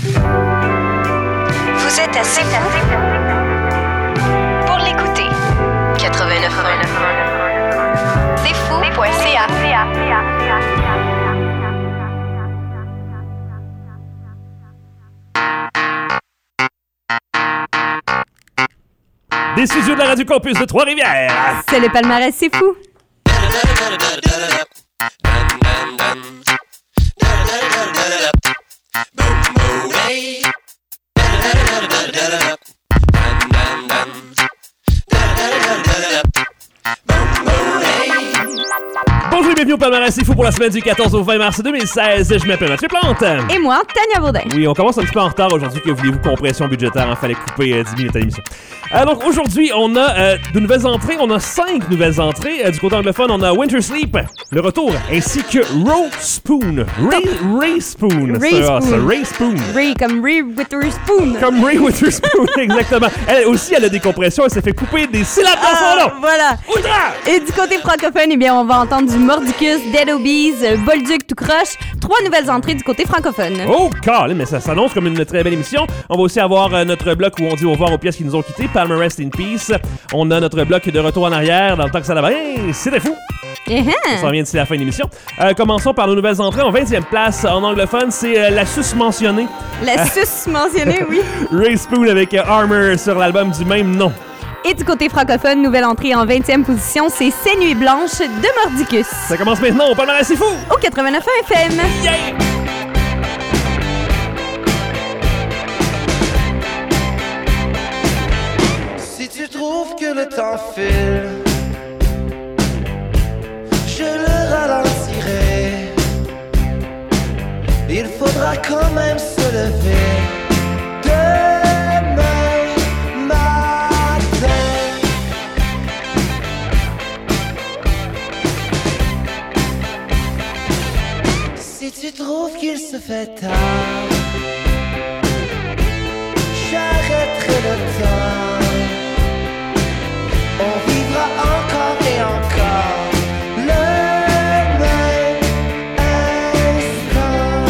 Vous êtes assez fou pour l'écouter. 89.1. C'est fou.ca. Des studios de la Radio Campus de Trois-Rivières. C'est le palmarès, c'est fou. Bonjour et bienvenue au palmarès, c'est fou pour la semaine du 14 au 20 mars 2016. Je m'appelle Mathieu Plante. Et moi, Tania Baudin. Oui, on commence un petit peu en retard aujourd'hui. Que voulez-vous, compression budgétaire, il fallait couper 10 minutes à l'émission. Donc aujourd'hui, on a de nouvelles entrées. On a 5 nouvelles entrées. Du côté anglophone, on a Winter Sleep, le retour, ainsi que Ray Spoon. Ray Spoon. Ray Spoon. Ray, comme Ray Witherspoon. Comme Ray Witherspoon, exactement. Elle aussi, elle a des compressions. Elle s'est fait couper des syllabes dans son nom. Voilà. Ultra! Et du côté francophone, eh bien, on va entendre du Mordicus, Dead Obies, Bolduc tout croche. 3 nouvelles entrées du côté francophone. Oh, calme, mais ça s'annonce comme une très belle émission. On va aussi avoir notre bloc où on dit au revoir aux pièces qui nous ont quittés. Palmer Rest in Peace. On a notre bloc de retour en arrière dans le temps que ça là-bas. Hey, c'était fou! Ça vient d'ici la fin de l'émission. Commençons par nos nouvelles entrées. En 20e place, en anglophone, c'est la sus-mentionnée. La sus-mentionnée, oui. Ray Spoon avec Armor sur l'album du même nom. Et du côté francophone, nouvelle entrée en 20e position, c'est Ces Nuits Blanches de Mordicus. Ça commence maintenant au palmarès, c'est fou! Au 89 FM. Yeah! Si tu trouves que le temps file, je le ralentirai. Il faudra quand même se lever demain matin. Si tu trouves qu'il se fait tard, j'arrêterai le temps. On vivra encore et encore le même instant.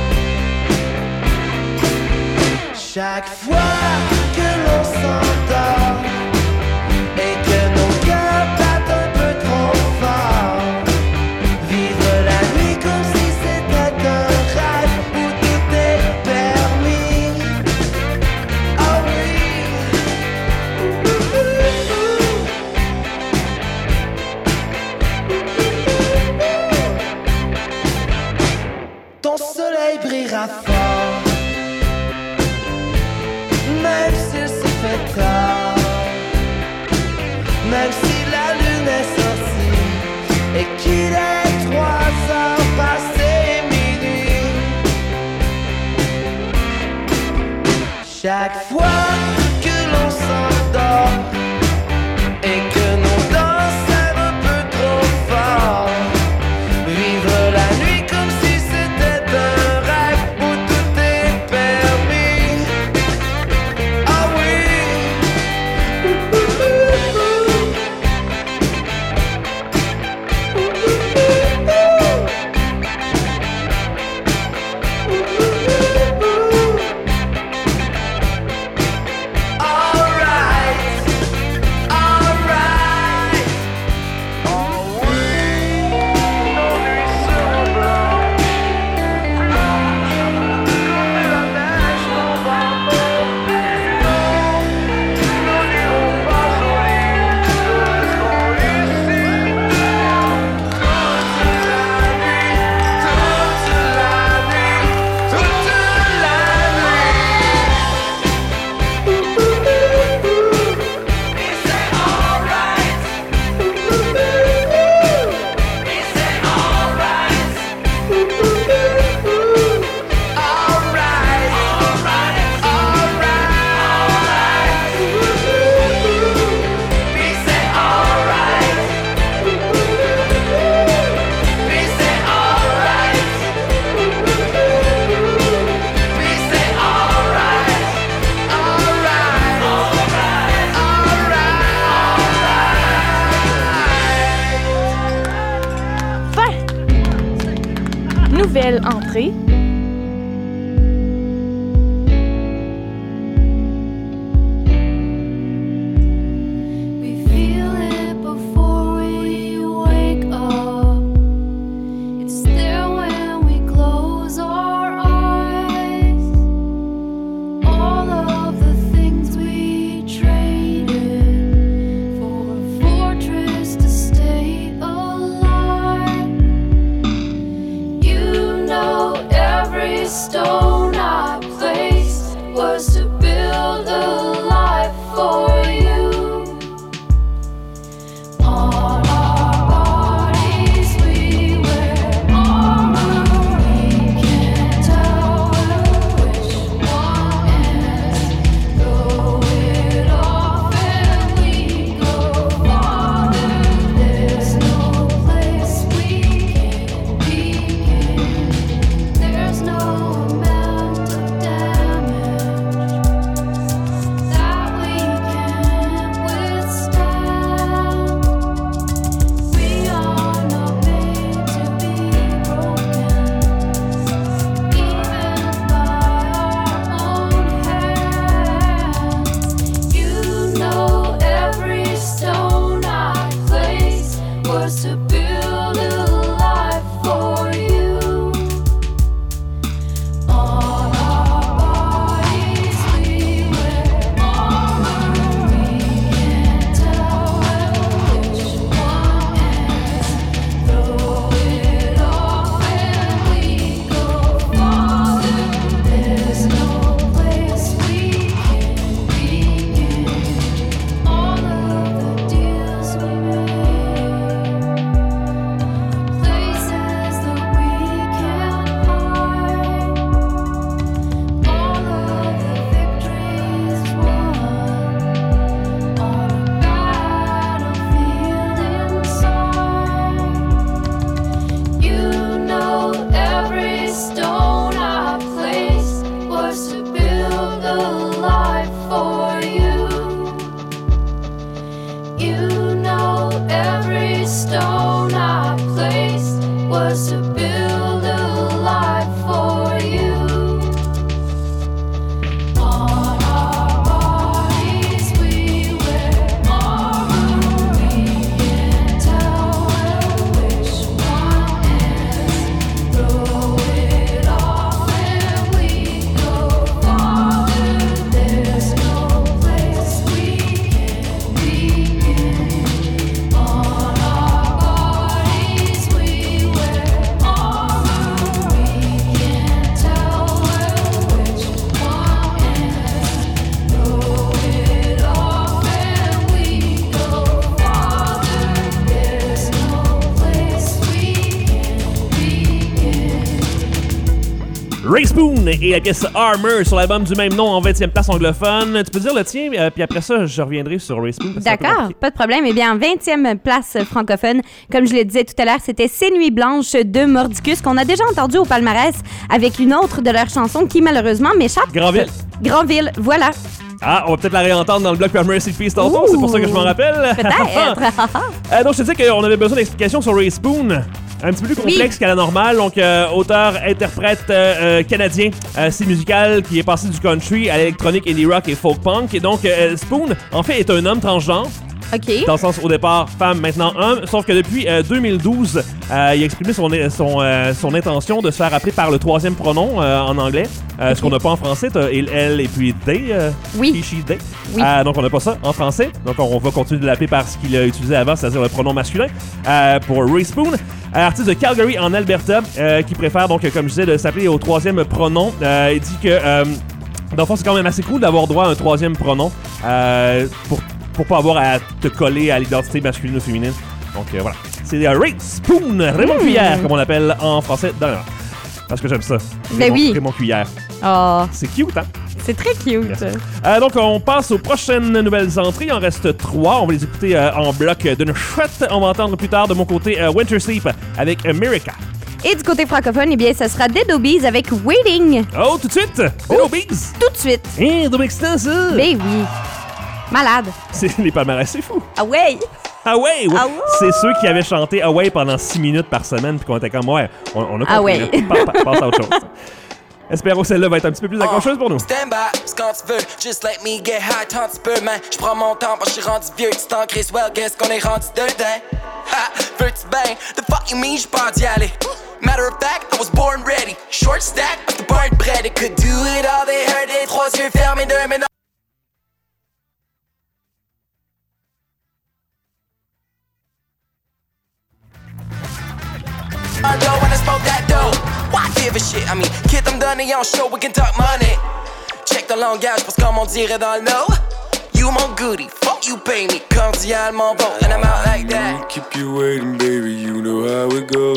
Chaque fois que l'on s'endort et que nos cœurs battent un peu trop fort, vivre la nuit comme si c'était un rêve où tout est permis. Oh oui. Ton soleil brillera fort, même s'il se fait tard, même si la lune est sortie et qu'il est 3 heures passé minuit. Chaque fois que l'on s'endort et que nos danses aiment un peu trop fort, vivre la nuit comme si c'était un rêve où tout est permis. Ah oui. Nouvelle entrée. Ray Spoon et la pièce Armor sur l'album du même nom en 20e place anglophone. Tu peux dire le tien, puis après ça, je reviendrai sur Ray Spoon. D'accord, pas de problème. Eh bien, en 20e place francophone, comme je le disais tout à l'heure, c'était Ces Nuits Blanches de Mordicus, qu'on a déjà entendu au palmarès avec une autre de leurs chansons qui, malheureusement, m'échappe. Granville, voilà. Ah, on va peut-être la réentendre dans le bloc Mercy Peace tantôt, c'est pour ça que je m'en rappelle. Peut-être. Donc, je te disais qu'on avait besoin d'explications sur Ray Spoon. Un petit peu plus complexe qu'à la normale. Donc, auteur-interprète canadien, style musical qui est passé du country à l'électronique, indie rock et folk punk. Et donc, Spoon, en fait, est un homme transgenre. OK. Dans le sens, au départ, femme, maintenant homme. Sauf que depuis 2012, il a exprimé son intention de se faire appeler par le troisième pronom en anglais. Ce qu'on n'a pas en français. T'as il, elle et puis they. Oui. He, she, they. Oui. Donc, on n'a pas ça en français. Donc, on va continuer de l'appeler par ce qu'il a utilisé avant, c'est-à-dire le pronom masculin. Pour Ray Spoon, artiste de Calgary en Alberta, qui préfère, donc, comme je disais, de s'appeler au troisième pronom. Il dit que, dans le fond, c'est quand même assez cool d'avoir droit à un troisième pronom pour pas avoir à te coller à l'identité masculine ou féminine. Donc, voilà. C'est Ray Spoon, Raymond Cuillère, comme on l'appelle en français. D'ailleurs, parce que j'aime ça. Ben oui. Raymond Cuillère. Oh. C'est cute, hein? C'est très cute. Donc, on passe aux prochaines nouvelles entrées. Il en reste 3. On va les écouter en bloc d'une chouette. On va entendre plus tard de mon côté Winter Sleep avec America. Et du côté francophone, eh bien, ce sera Dead Obies avec Waiting. Oh, tout de suite! Dead Obies! Tout de suite. Hein, donc excitant, ça! Ben oui. Malade. C'est les palmarès, c'est fou! Ah ouais! Away! Ah ouais. C'est ceux qui avaient chanté Away pendant 6 minutes par semaine, puis qu'on était comme, ouais, on a compris. Ah ouais. Passe à autre chose. Espérons que celle-là va être un petit peu plus accrocheuse pour nous. Stand by, c'est quand tu veux, just let me get high tant tu peux, man. J'prends mon temps parce que j'suis rendu vieux, tu t'en crises, well, qu'est-ce qu'on est rendu dedans? Ha, veux-tu bang? The fuck you mean, j'pars d'y aller. Matter of fact, I was born ready. Short stack, off the bar de bread. It could do it all, they heard it. 3 yeux fermés, 2 mais non. I know when I smoke that dope. Why give a shit? I mean, kid, I'm done et on show, we can talk money. Check the langage, parce comme on dirait dans le know. You mon goodie, fuck you pay me. Cordialement bon, and I'm out like that. Keep you waiting, baby, you know how it goes.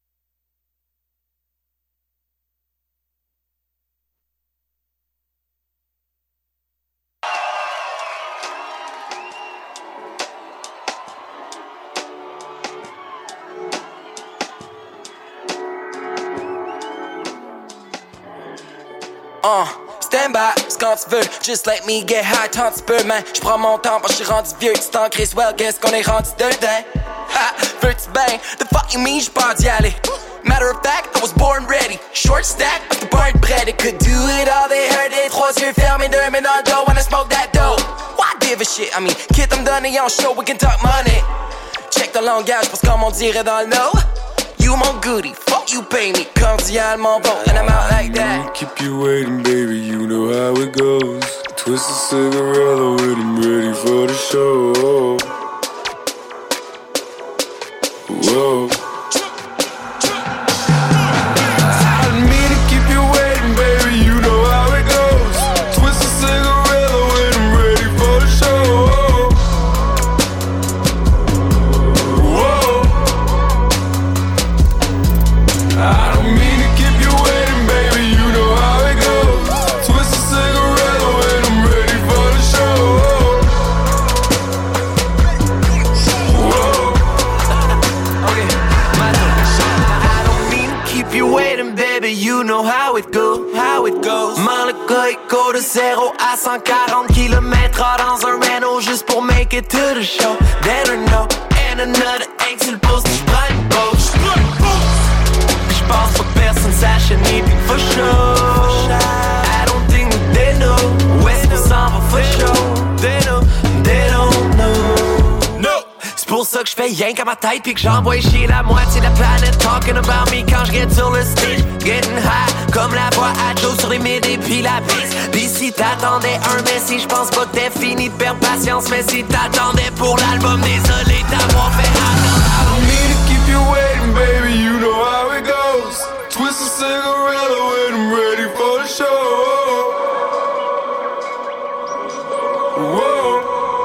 Stand by, c'est quand tu veux, just let me get high tant tu peux, man. J'prends mon temps parce que j'suis rendu vieux, tu t'en crises, well, qu'est-ce qu'on est rendu dedans? Ha, veux-tu bang? The fuck you mean, j'pars d'y aller. Matter of fact, I was born ready. Short stack, off the bar de bread. It could do it all, they heard it. 3 yeux fermés, 2 mais dans le dos, when I smoke that dope. Why give a shit? I mean, kid, I'm done et on show, we can talk money. Check the langage, parce comme on dirait dans le know. You mon goodie, fuck you pay me. Cordialement bon, and I'm out like that. Keep you waiting, baby, you know how it goes. Twist a cigarette when I'm ready for the show. Whoa. I didn't mean to keep you waiting, baby, you know how it goes. Twist a cigarette when I'm ready for the show. Whoa. I don't mean to keep you waiting, baby, you know how it goes. Twist a cigarette when I'm ready for the show. Whoa. Okay, my turn. I don't mean to keep you waiting, baby, you know how it goes. Man, le gars, il court de 0 à 140 km/h dans un Renault juste pour make it to the show. Then or no, and another X sur le post, j'prends une pause. J'pense pas que personne sache ni pis for sure. I don't think that they know où est-ce qu'on s'en va for sure. They don't know. No. C'est pour ça que j'fais rien qu'à ma tête pis que j'envoie chier la moitié de la planète talking about me quand j'get sur le stage. Getting high comme la voix à Joe sur les mid et pis la piste. Pis si t'attendais un Messi, j'pense pas que t'es fini de perdre patience. Mais si t'attendais pour l'album, désolé d'avoir fait attendre. I don't mean to keep you waiting, baby, you know how it goes. Twist a cigarette when I'm ready for the show. Whoa.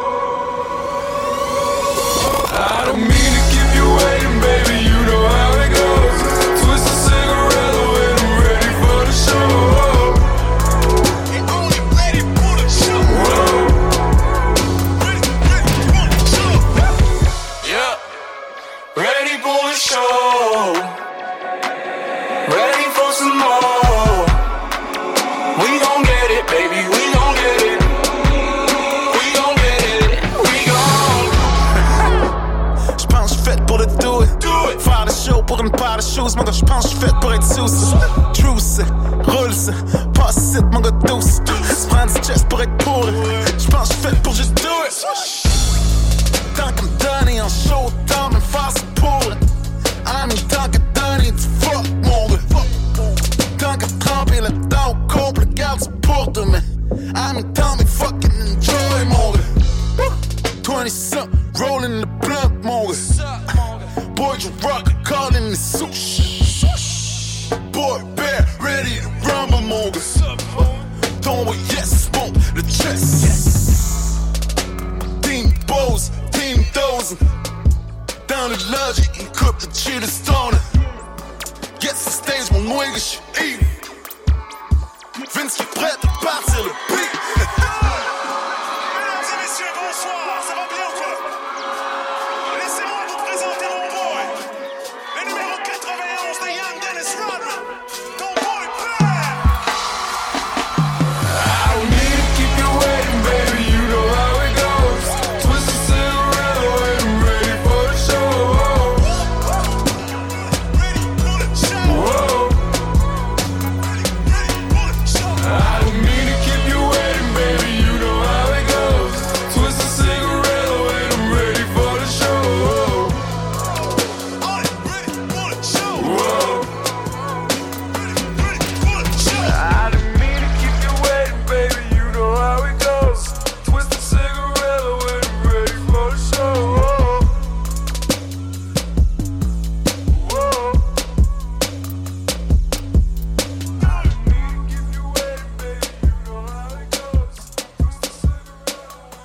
I don't mean to keep you waiting, baby, you know how it goes. Twist a cigarette when I'm ready for the show. pour une paire de choses, mon gars, j'pense que j'suis fait pour être sous ça. True ça, roule ça, passe ici, mon gars, douce. J'prends du chest pour être pourri, j'pense que j'suis fait pour juste do it. Tant qu'à me donner en show, tant me faire c'est pour it. I mean, tant qu'à donner du fuck, mon gars. Tant qu'à tremper le temps au complet, garde ça pour demain. I mean, tant me fucking enjoy, mon gars. 20-something, rolling the blunt, mon gars. Boy, you rock, calling the sushi. Boy, bear, ready to rumble, mon gars. Don't wait, yes, smoke the chest. Yes. Team Bose, Team Dozen. Dans le lodge, une coupe de cheetah stoner. Yes, the stage, mon nigga, je suis evil. Vince qui est prêt à partir le beat. Mesdames et messieurs, bonsoir, ça va bien ou quoi? Laissez-moi vous présenter mon boy, le numéro 91 de Young Dennis Rodman, ton boy Bear. I don't need to keep you waiting, baby, you know how it goes. Twist the cigarette away, I'm ready for the show. Ready for the show. Whoa. Ready for the show. I don't mean to keep you waiting, baby, you know how it goes. Twist the cigarette away, I'm ready for the show. All right, ready for the show. Whoa. Ready for the show. I didn't mean to keep you waiting, baby, you know how it goes. Twist the cigarette away, I'm ready for the show. Whoa. I didn't mean to keep you waiting, baby, you know how it goes. Twist the cigarette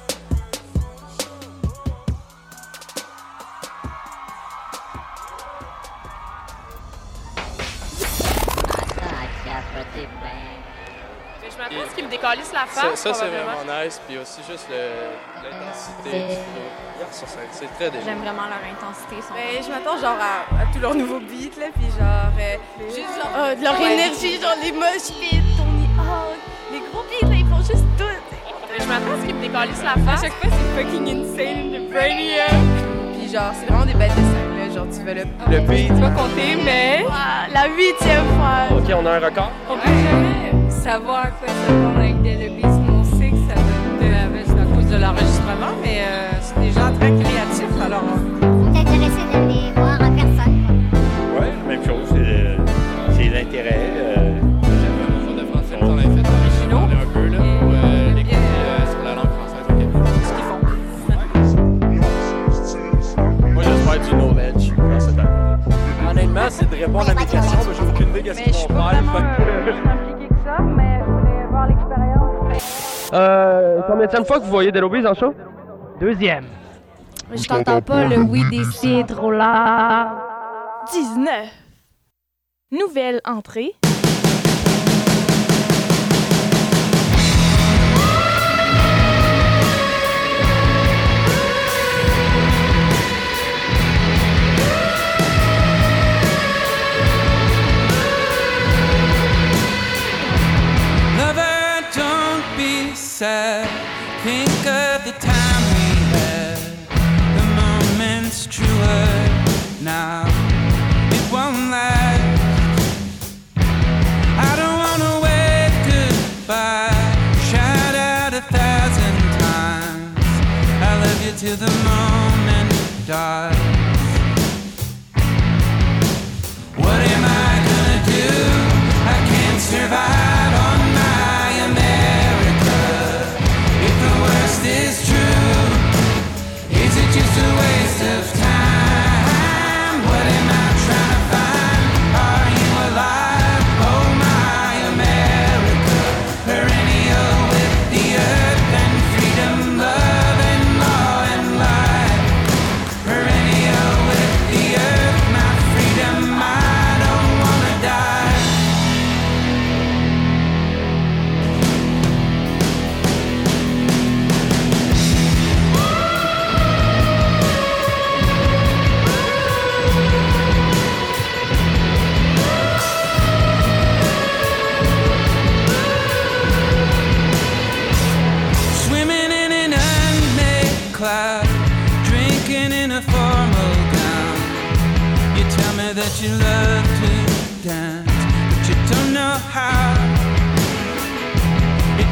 Je m'attends à ce qu'il me décalisse la face. Ça c'est probablement. vraiment nice, puis aussi juste l'intensité du flow. Sur scène, c'est très déjà. J'aime vraiment leur intensité. Ben, je m'attends genre à tous leurs nouveaux beats, là, puis genre, juste genre, de leur énergie, genre les mosh pits, Tony Hawk, les gros beats, là, ils font juste tout. Je m'attends à ce qu'ils me décalissent la face. À chaque fois, c'est fucking insane, le brainiac. Puis genre, c'est vraiment des bêtes de scène, là, genre, tu vas Le beat. Tu vas compter, mais la 8e fois. Ok, on a un record. On peut jamais savoir à quoi ça va avec des lobbies, mais on sait que ça va être à cause de l'enregistrement, mais c'est des gens très créatifs, alors... On est intéressé de les voir en personne. Oui, même chose, c'est l'intérêt. On devrait faire on avait fait originaux. On un peu là, pour l'écouter sur la langue française au Québec. Ce qu'ils font. Moi, j'espère du knowledge dans cette année. Honnêtement, c'est de répondre à mes questions, mais j'ai aucune idée qu'est-ce qu'ils vont faire. Impliqué que ça, mais je voulais voir l'expérience. Combien de fois que vous voyez Dead Obies en show? Deuxième. Je t'entends pas le oui des cidres là. 19. Nouvelle entrée. Lover, don't be sad. Think of the time we had. The moment's truer now. It won't last. I don't wanna wave goodbye. Shout out 1,000 times. I love you till the moment dies. What am I gonna do? I can't survive on my America. If the worst is true, is it just a waste of time? What am I trying to find? Are you alive? Oh my America. Perennial with the earth and freedom, love and law and life. Perennial.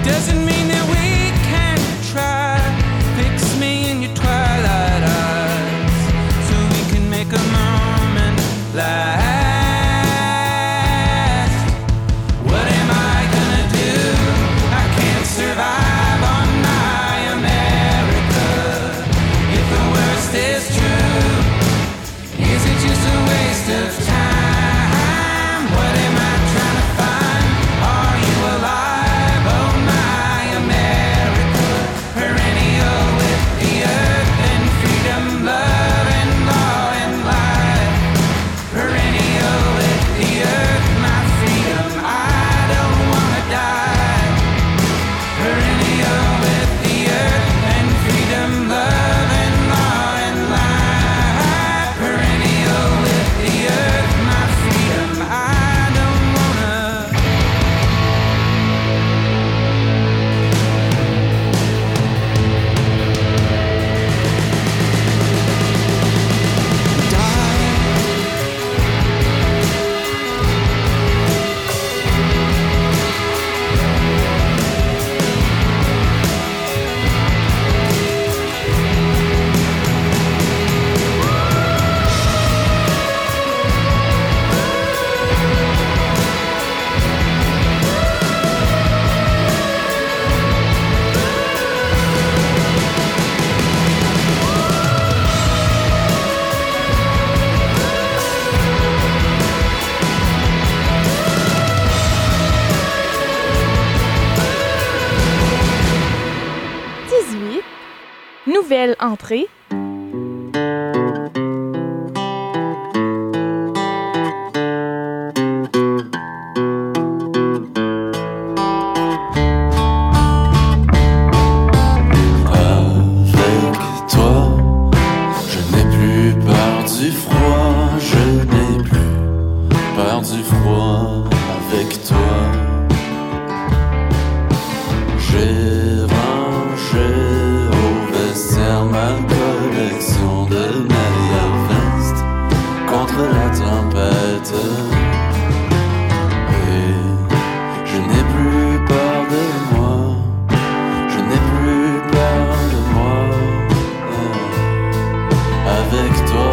doesn't mean that we can't try. Fix me in your twilight eyes so we can make a moment last. What am I gonna do? I can't survive on my America. If the worst is true, is it just a waste of time? What am I trying to find? Are you alive? Oh my America, perennial with the earth and freedom, love and law and life. Perennial with the earth, my freedom, I don't wanna die. Perennial with the earth and freedom, love and law and life. Perennial with the earth, my freedom, I don't wanna. Nouvelle entrée. Avec toi, je n'ai plus peur du froid, je n'ai plus peur du froid avec toi. J'ai rangé au vestiaire ma collection de meilleures vestes contre la tempête. Et je n'ai plus peur de moi, je n'ai plus peur de moi avec toi.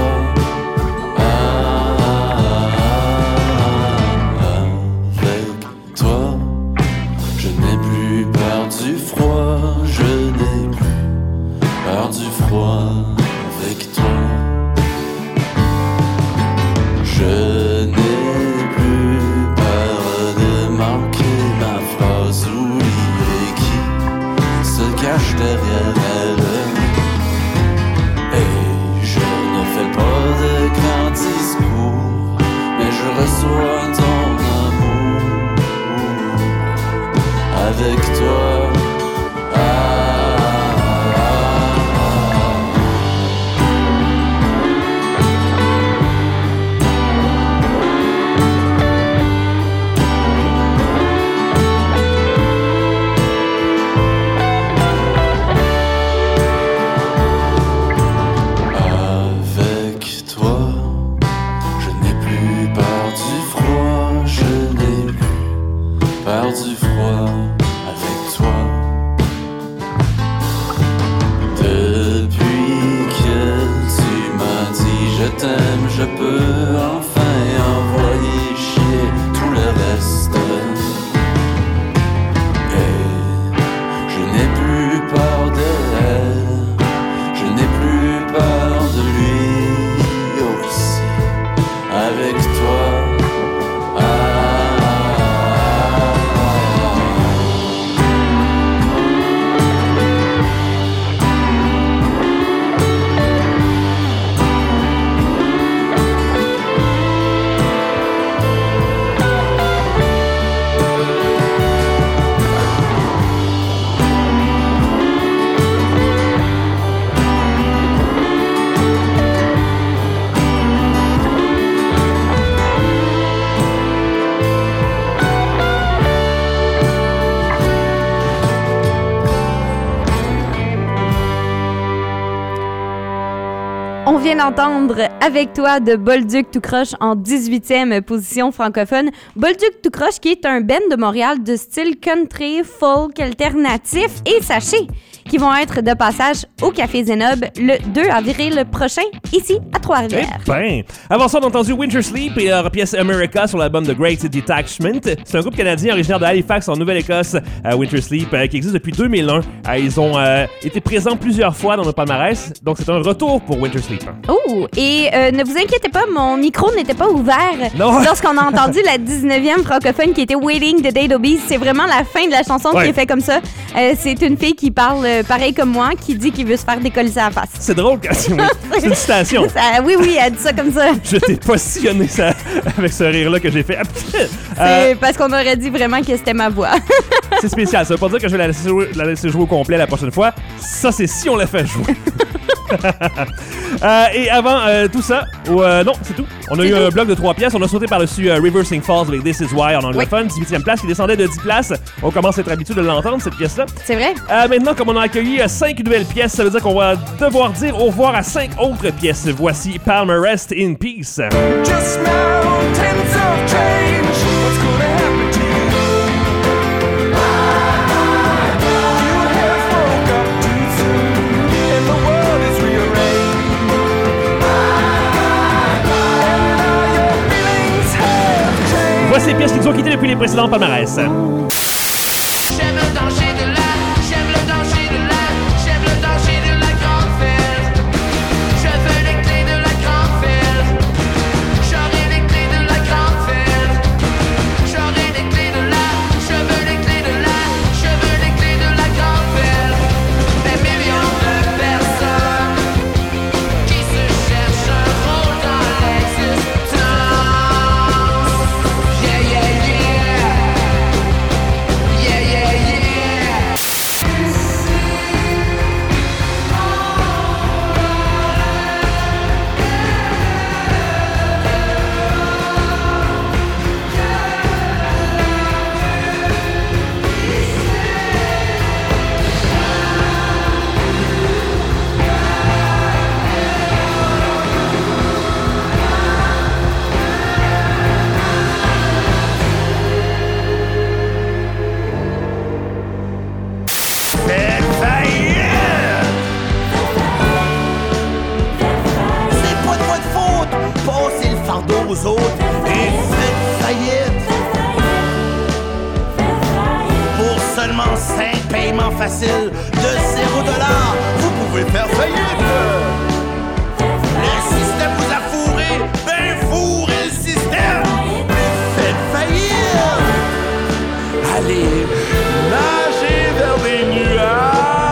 Avec toi, je n'ai plus peur du froid, je n'ai plus peur du froid avec toi. Je n'ai plus peur de manquer ma phrase oubliée qui se cache derrière elle. Et je ne fais pas de grands discours, mais je reçois ton amour avec toi. On vient d'entendre Avec toi de Bolduc tout croche en 18e position francophone. Bolduc tout croche qui est un band de Montréal de style country, folk, alternatif et sachez qui vont être de passage au Café Zénob le 2 avril prochain, ici à Trois-Rivières. Eh ben! Avant ça, on a entendu Winter Sleep et leur pièce America sur l'album The Great Detachment. C'est un groupe canadien originaire de Halifax, en Nouvelle-Écosse, Winter Sleep, qui existe depuis 2001. Ils ont été présents plusieurs fois dans nos palmarès, donc c'est un retour pour Winter Sleep. Oh! Et ne vous inquiétez pas, mon micro n'était pas ouvert lorsqu'on a entendu la 19e francophone qui était Waiting the Day d'Obese. C'est vraiment la fin de la chanson qui est faite comme ça. C'est une fille qui parle pareil comme moi, qui dit qu'il veut se faire décoller sa face. C'est drôle, c'est une citation. Oui, elle dit ça comme ça. Je t'ai positionné ça avec ce rire-là que j'ai fait. C'est parce qu'on aurait dit vraiment que c'était ma voix. C'est spécial. Ça veut pas dire que je vais la laisser jouer au complet la prochaine fois. Ça, c'est si on la fait jouer. Et avant tout ça, non, c'est tout. On a eu un bloc de 3 pièces. On a sauté par-dessus Reversing Falls avec This Is Why en anglophone, 18e place, qui descendait de 10 places. On commence à être habitué de l'entendre, cette pièce-là. C'est vrai. Maintenant, comme on a accueilli 5 nouvelles pièces, ça veut dire qu'on va devoir dire au revoir à 5 autres pièces. Voici Palmer Rest in Peace. Just mountains of change. What's gonna happen to you? You have woke up too soon, and the world is rearranged. And now your feelings have changed. Voici les pièces qui nous ont quittés depuis les précédents palmarès. J'aime le danger de la, j'aime le danger de la, j'aime le danger de la grande fête. Je veux les clés de la grande fête. J'aurai les clés de la grande fête. J'aurai les clés de la, je veux les clés de la, je veux les clés de la grande fête. Des millions de personnes qui se cherchent un rôle dans l'existence. Yeah, yeah, yeah. Yeah, yeah, yeah. C'est pas de votre faute. Passez le fardeau aux autres et faites faillite. Pour seulement 5 paiements faciles de $0, vous pouvez faire faillite. Le système vous a fourré, ben fourrez le système. Faites faillite. Allez, nagez vers les nuages.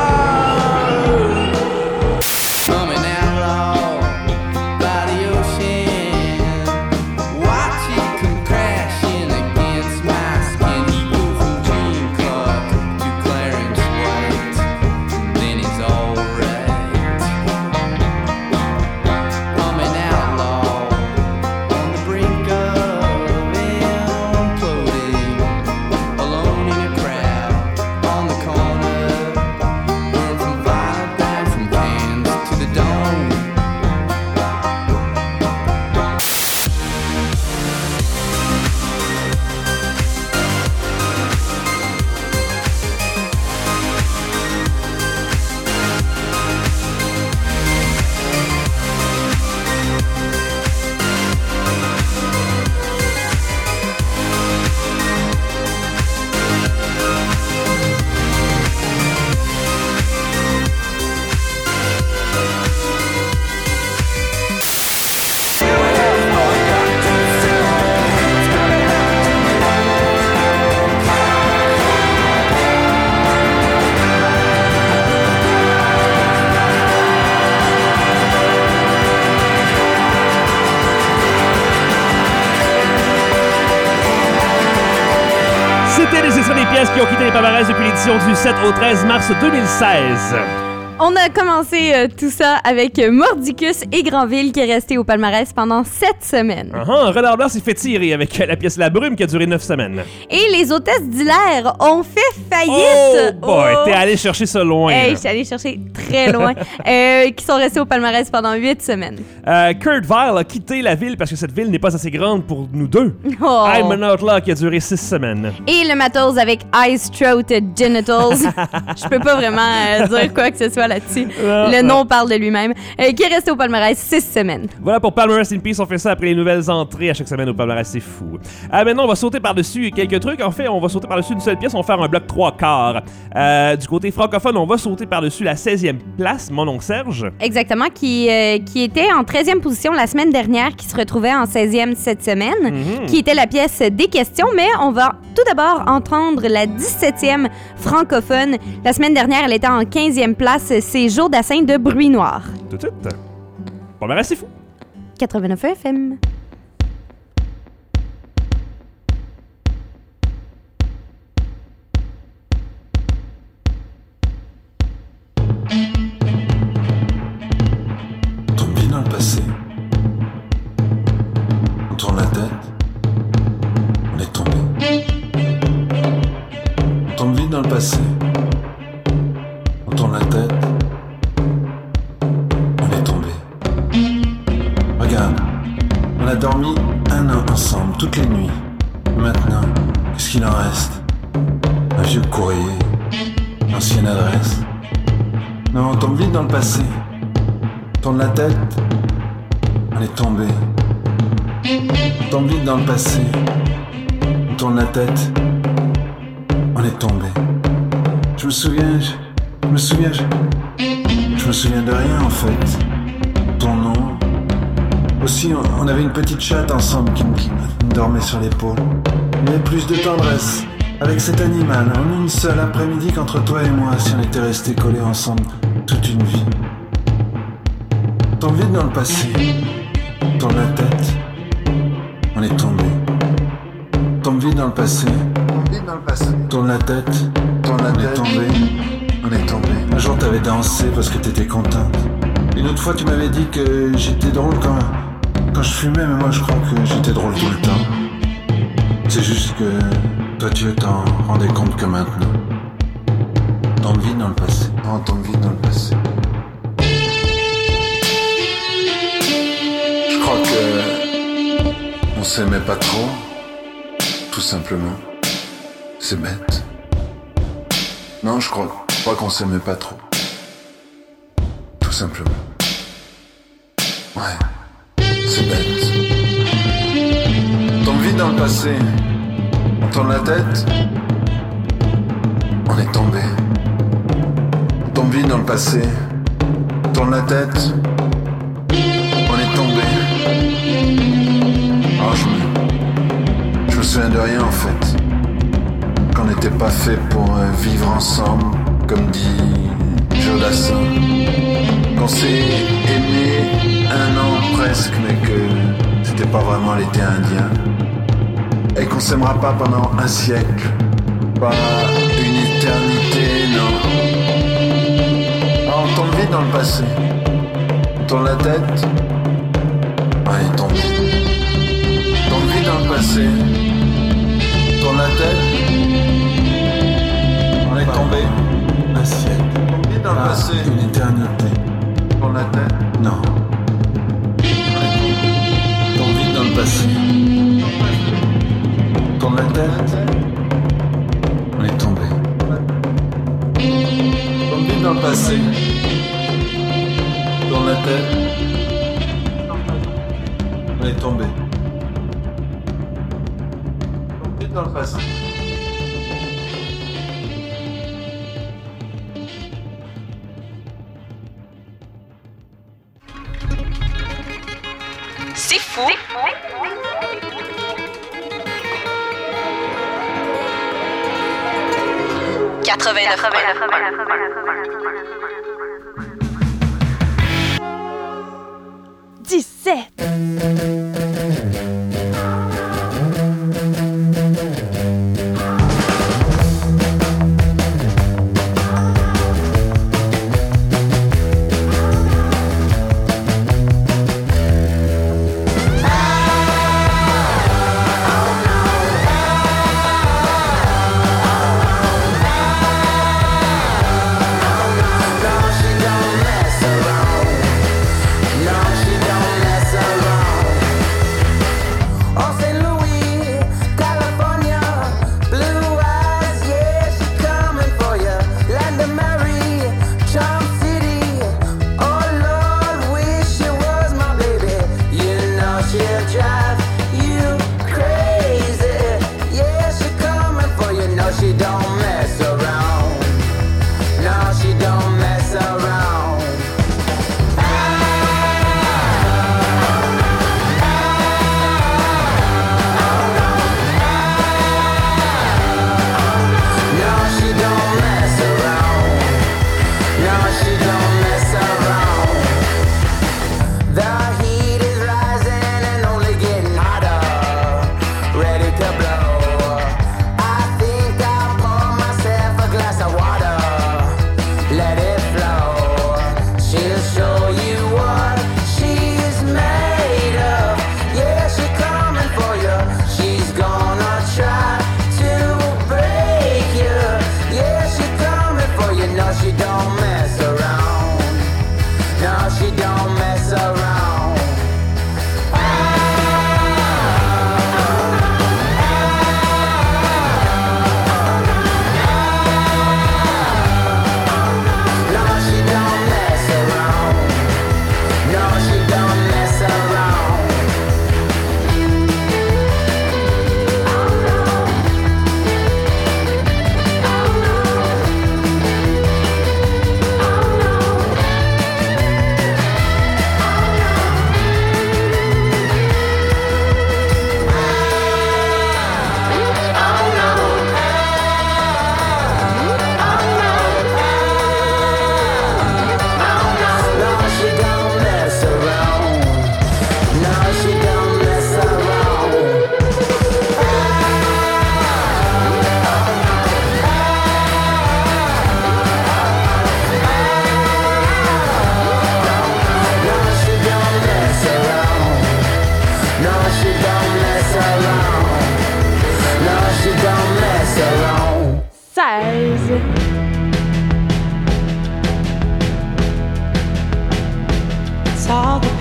Coming out by the ocean, watch it come crashing against my skin. He goes from Gene Clark to Clarence White, then he's alright. I'm an outlaw on the brink of imploding, alone in a crowd on the corner. Went from violent back from Cairns to the Dome. C'était les extraits des pièces qui ont quitté les palmarès depuis l'édition du 7 au 13 mars 2016. On a commencé tout ça avec Mordicus et Granville qui est resté au palmarès pendant 7 semaines. Renard Blanc s'est fait tirer avec la pièce La Brume qui a duré 9 semaines. Et les hôtesses d'Hilaire ont fait faillite. Oh boy, t'es allé chercher ça loin. Hey, je suis allé chercher très loin. Qui sont restés au palmarès pendant 8 semaines. Kurt Vile a quitté la ville parce que cette ville n'est pas assez grande pour nous deux. Oh. I'm an Outlaw qui a duré 6 semaines. Et le matos avec Eyes, Throat, Genitals. Je peux pas vraiment dire quoi que ce soit là-dessus. Le nom parle de lui-même. Qui est resté au palmarès 6 semaines. Voilà pour Palmarès in Peace. On fait ça après les nouvelles entrées à chaque semaine au palmarès. C'est fou. Maintenant, on va sauter par-dessus quelques trucs. En fait, on va sauter par-dessus une seule pièce. On va faire un bloc 3/4. Du côté francophone, on va sauter par-dessus la 16e place, Mon oncle Serge. Exactement, qui était en 13e position la semaine dernière, qui se retrouvait en 16e cette semaine, qui était la pièce des questions. Mais on va tout d'abord entendre la 17e francophone. La semaine dernière, elle était en 15e place. C'est Jourdassin de Bruit Noir. Tout de suite. Palmarès, c'est fou. 89 FM. Tombe bien dans le passé. On tourne la tête. On est tombé. On tombe vite dans le passé. On tourne la tête. On est tombé. Regarde, on a dormi 1 an ensemble, toutes les nuits. Maintenant, qu'est-ce qu'il en reste? Un vieux courrier, l'ancienne adresse. Non, on tombe vite dans le passé. On tourne la tête. On est tombé. On tombe vite dans le passé. On tourne la tête. On est tombé. Je me souviens de rien en fait. Ton nom. Aussi, on avait une petite chatte ensemble qui me dormait sur l'épaule. Il y avait plus de tendresse avec cet animal en une seule après-midi qu'entre toi et moi si on était restés collés ensemble toute une vie. Tombe vite dans le passé. Tourne la tête. On est tombé. Tombe vite dans le passé. Tourne la tête. On est tombé. On est tombé. Un jour t'avais dansé parce que t'étais contente. Une autre fois tu m'avais dit que j'étais drôle quand je fumais, mais moi je crois que j'étais drôle tout le temps. C'est juste que toi tu t'en rendais compte que maintenant. Tombe vite dans le passé. Oh, tombe vite dans le passé. Je crois que on s'aimait pas trop, tout simplement. C'est bête. Non, je crois qu'on s'aimait pas trop. Tout simplement. Ouais, c'est bête. On tombe vite dans le passé. On tourne la tête. On est tombé. On tombe vite dans le passé. On tourne la tête. On est tombé. Oh, je me souviens de rien en fait. Qu'on n'était pas fait pour vivre ensemble, comme dit Jodassin. Qu'on s'est aimé 1 an presque, mais que c'était pas vraiment l'été indien. Et qu'on s'aimera pas pendant 1 siècle, pas une éternité, non. Alors on tombe vite dans le passé. On tourne la tête. Ouais, il tombe. On tombe vite dans le passé. On tourne la tête. On est tombé. 1 siècle. On tombe vite dans le passé. Une éternité. On tourne la tête. Non. On tombe vite dans le passé. On tourne la tête. On est tombé. On tombe vite dans le passé. On tourne la tête. On est tombé. On tombe vite dans le passé. C'est fou. 89. 17.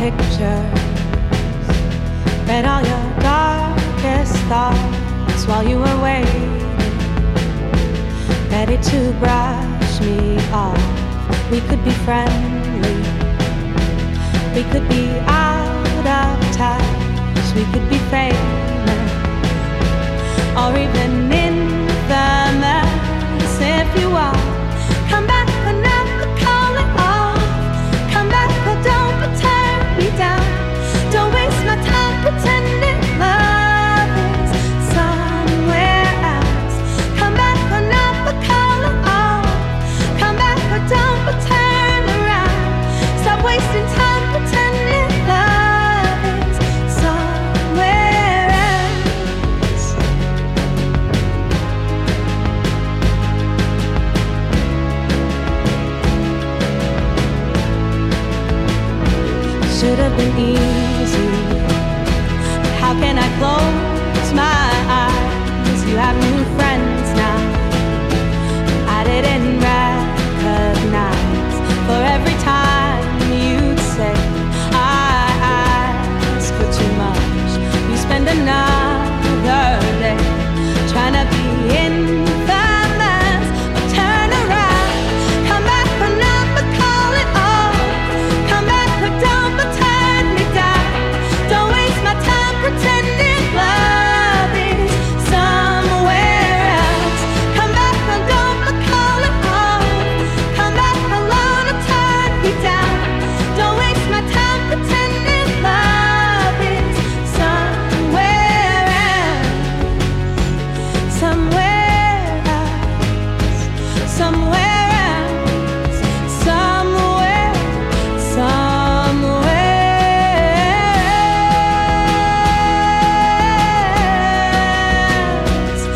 pictures. Read all your darkest thoughts while you were waiting, ready to brush me off. We could be friendly, we could be out of touch, we could be famous, or even infamous if you want. Come back but never call it off. Come back but don't turn me down. Don't waste my time pretending love is somewhere else. Come back but never call it off. Come back but don't turn around. Stop wasting time pretending love is somewhere else. Should have been easy. How can I close my eyes? You have new friends now. I didn't recognize. For every time you'd say I ask for too much, you spend another day trying to be infamous. But turn around, come back but never call it off. Come back but don't turn me down. Don't waste my time pretending love is somewhere else. Come back but don't call it off. Come back alone or turn me down. Don't waste my time pretending love is somewhere else. Somewhere else. Somewhere else. Somewhere. Somewhere else.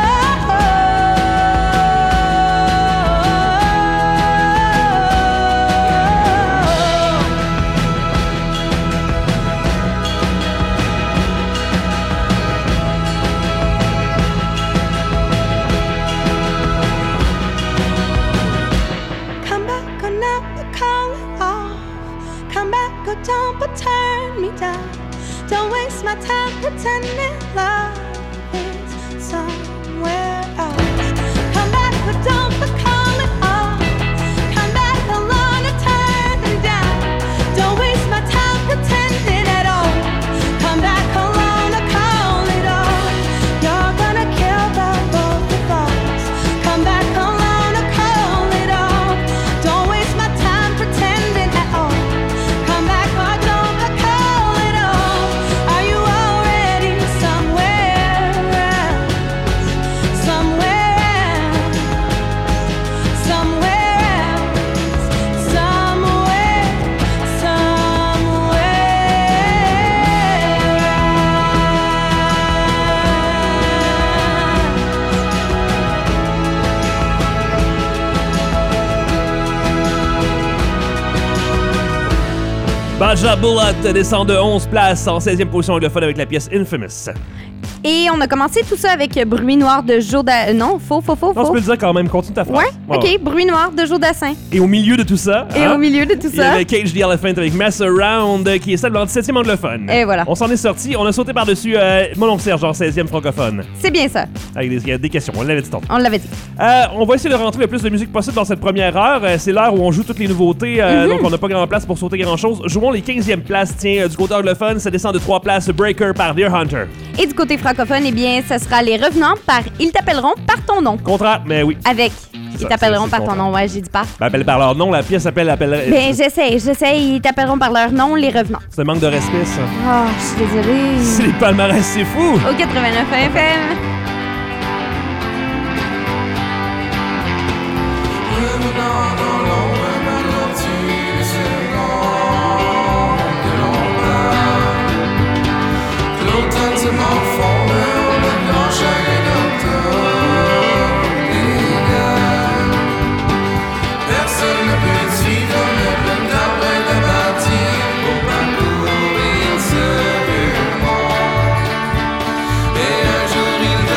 Come back or never call it off. Come back or don't turn me down. Don't waste my time pretending love is somewhere else. Come back or don't call it off. Come back alone or turn me down. Don't waste my time pretending at all. Come back alone or call it off. You're gonna kill the both of us. Come back alone or call it off. Don't waste my time pretending at all. Come back or don't call it off. Are you already somewhere else? Somewhere else. Somewhere else. Somewhere. Somewhere Baja Bullet descend de 11 places en 16e position anglophone avec la pièce Infamous. Et on a commencé tout ça avec Bruit noir de Joe Dassin. Non, faux. Non, tu peux le dire quand même, continue ta phrase. Ouais? OK, Bruit noir de Joe Dassin. Et au milieu de tout ça... Et au milieu de tout il y ça... avait Cage the Elephant avec Mess Around, qui est seulement 17e anglophone. Et voilà. On s'en est sorti, on a sauté par-dessus Mon oncle Serge, genre 16e francophone. C'est bien ça. Avec des questions, on l'avait dit tantôt. On l'avait dit. On va essayer de rentrer le plus de musique possible dans cette première heure. C'est l'heure où on joue toutes les nouveautés, donc on n'a pas grand place pour sauter grand-chose. Jouons les 15e places. Tiens, du côté anglophone, ça descend de 3 places. Breaker par Deer Hunter. Et du côté francophone, eh bien, ça sera Les Revenants par Ils t'appelleront par ton nom. Contraire, mais oui. Avec Ils Ça, t'appelleront c'est par ton contraire. nom, ouais, j'ai dit pas. Ben, appelle par leur nom, la pièce s'appelle... Ben, j'essaie. Ils t'appelleront par leur nom, Les Revenants. C'est un manque de respect, ça. Oh, je suis désolée. C'est les palmarès, c'est fou! Au 89 FM. Et un jour il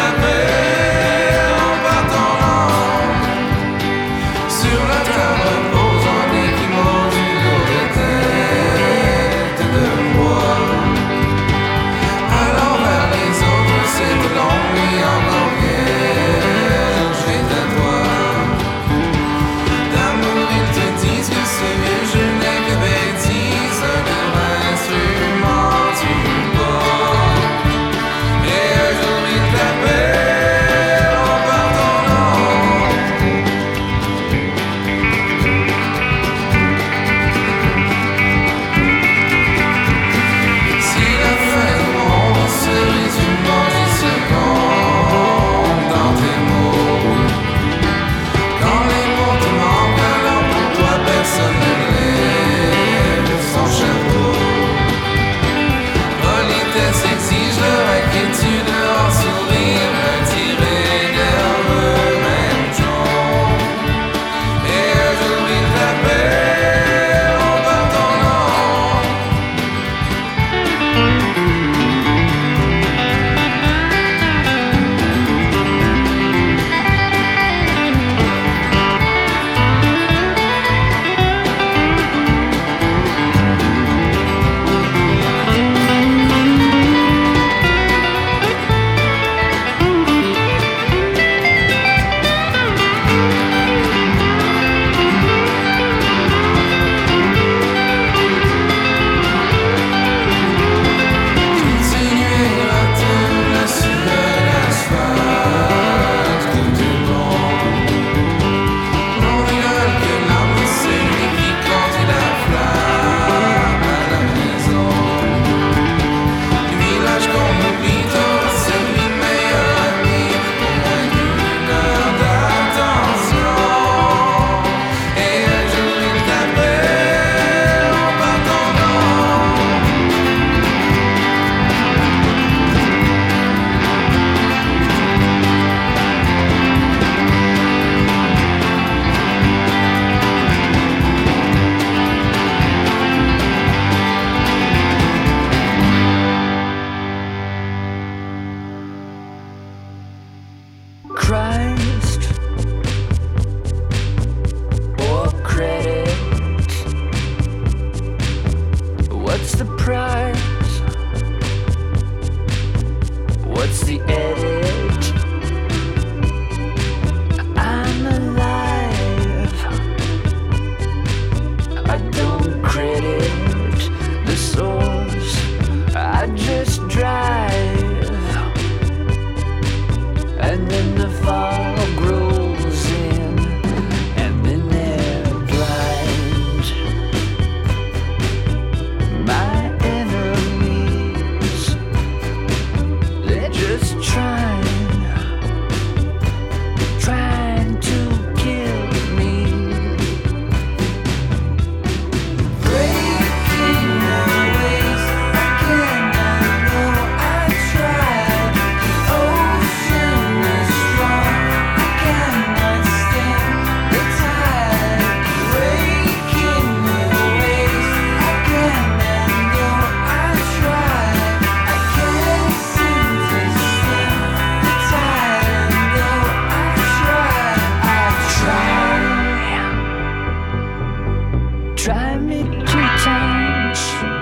Try me 2 times.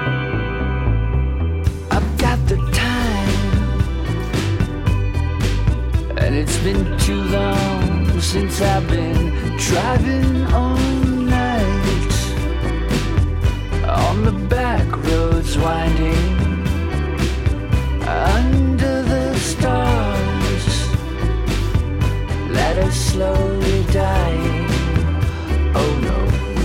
I've got the time, and it's been too long since I've been driving all night on the back roads winding under the stars. Let us slowly die. Oh no.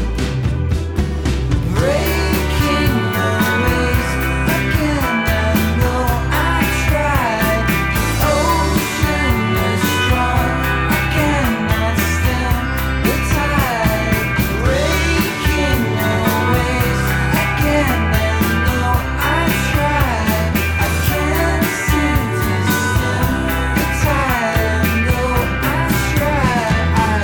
Breaking the waves again, I know I tried. Ocean is strong, I cannot stand the tide. Breaking the waves again, I know I tried. I can't seem to stem the tide. No, I tried.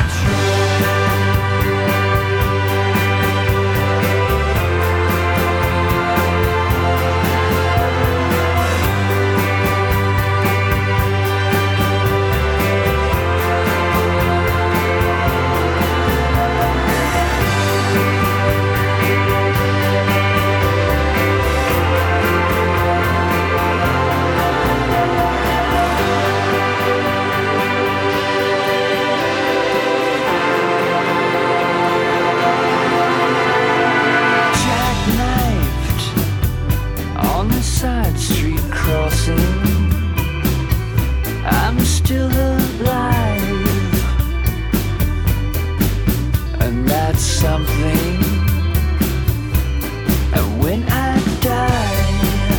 Jackknifed on the side street crossing. I'm still alive, and that's something. And when I die,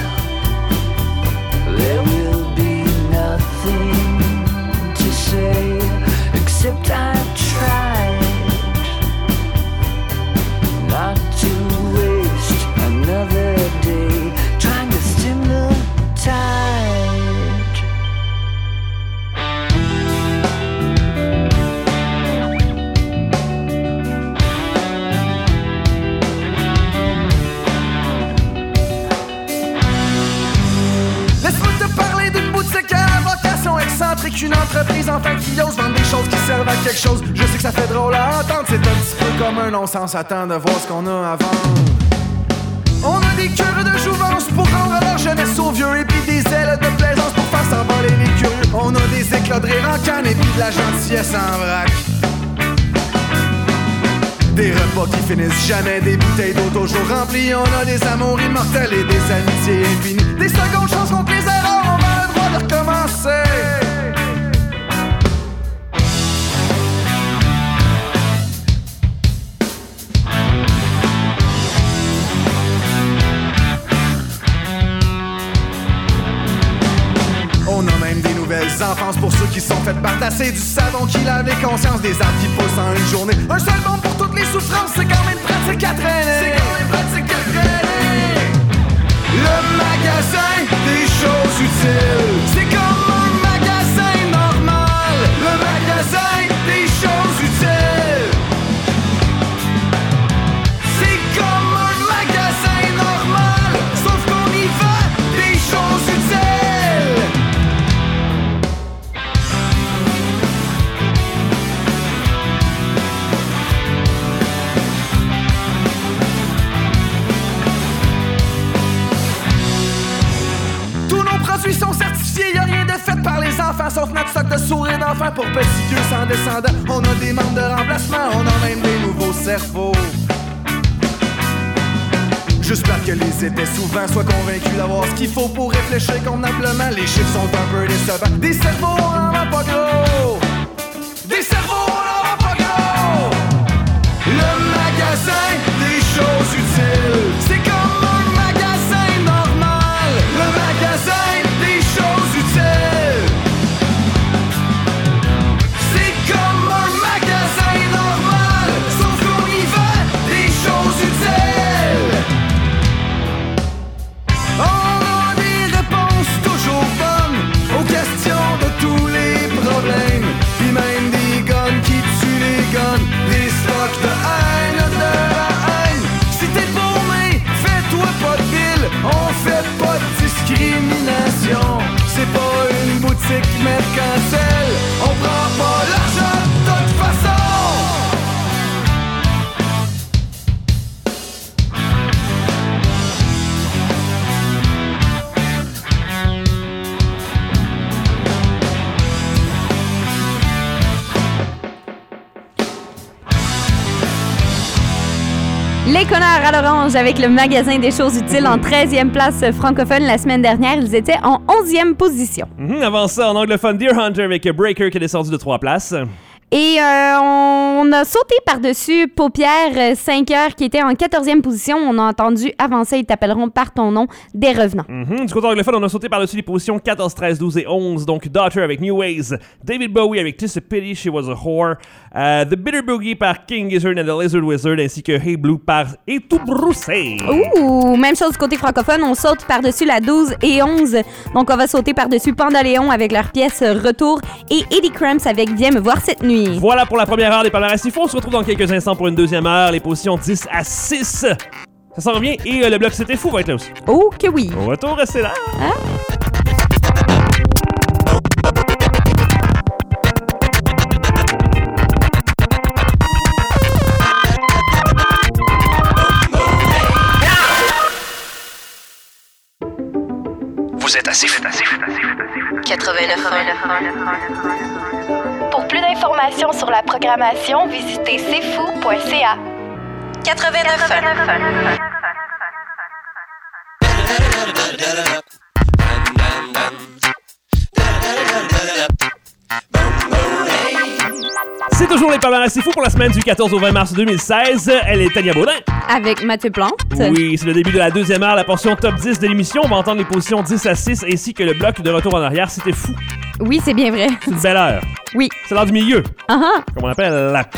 there will be nothing to say except I tried not to waste another day trying to stem the tide. Laisse-moi te parler d'une boutique à vocation excentrique, une entreprise enfin qui ose vendre des choses qui servent à quelque chose. Je sais que ça fait drôle à entendre, c'est un petit peu comme un non-sens. Attends de voir ce qu'on a à vendre. On a des cures de jouvence pour rendre leur jeunesse aux vieux, et puis des ailes de plaisance pour faire s'envoler les curieux. On a des éclats de rire en canne et puis de la gentillesse en vrac. Des repas qui finissent jamais, des bouteilles d'eau toujours remplies. On a des amours immortels et des amitiés infinies. Des secondes chances contre les erreurs, on a le droit de recommencer. On a même des nouvelles enfances pour ceux qui sont faites partasser, du savon qui lave les consciences, des arbres qui poussent en une journée. Un seul bon pour toutes les souffrances, c'est quand même pratique à traîner. C'est quand même pratique à traîner. Le magasin des choses utiles, c'est comme un magasin normal. Le magasin des choses utiles, c'est comme un magasin normal, sauf qu'on y vend des choses utiles. Tous nos produits sont certifiés, y'a rien de fait par les enfants, sauf notre stock de sourires d'enfants pour petits vieux sans descendants. On a des membres de remplacement, on a même des nouveaux cerveaux. J'espère que les étés souvent soient convaincus d'avoir ce qu'il faut pour réfléchir convenablement. Les chiffres sont un peu décevants. Des cerveaux, on en vend pas gros. Des cerveaux, on en vend pas gros. Le magasin des choses utiles, c'est comme un magasin normal. Le magasin des choses utiles, c'est comme un magasin normal, sauf qu'on y vend des choses utiles. On a des réponses toujours bonnes aux questions de tous les problèmes. Les connards à l'orange avec le magasin des choses utiles en 13e place francophone. La semaine dernière, ils étaient en 11e position. Avant ça, en anglophone, Deer Hunter avec Breaker qui est descendu de 3 places. Et on a sauté par-dessus Paupières 5 heures qui était en 14e position. On a entendu avancer, ils t'appelleront par ton nom, des revenants. Du côté anglophone, on a sauté par-dessus les positions 14, 13, 12 et 11. Donc Daughter avec New Ways, David Bowie avec Tis a Pity, She Was a Whore, The Bitter Boogie par King Gizzard and the Lizard Wizard, ainsi que Hey Blue par Et tout broussé. Ouh, même chose du côté francophone, on saute par-dessus la 12 et 11. Donc on va sauter par-dessus Pandaléon avec leur pièce Retour et Eddie Cramps avec Viens me voir cette nuit. Voilà pour la première heure des palmarès. Il faut. On se retrouve dans quelques instants pour une deuxième heure. Les positions 10 à 6. Ça s'en revient. Et le bloc C'était Fou va être là aussi. Oh que oui. Au retour, restez là. Vous êtes assez fou. 89. Pour plus d'informations sur la programmation, visitez cfou.ca. 89. C'est toujours les palmarès C'est Fou pour la semaine du 14 au 20 mars 2016. Elle est Tania Baudin. Avec Mathieu Plante. Oui, c'est le début de la deuxième heure, la portion top 10 de l'émission. On va entendre les positions 10 à 6 ainsi que le bloc de retour en arrière. C'était fou. Oui, c'est bien vrai. C'est une belle heure. Oui. C'est l'heure du milieu. Comme on appelle la...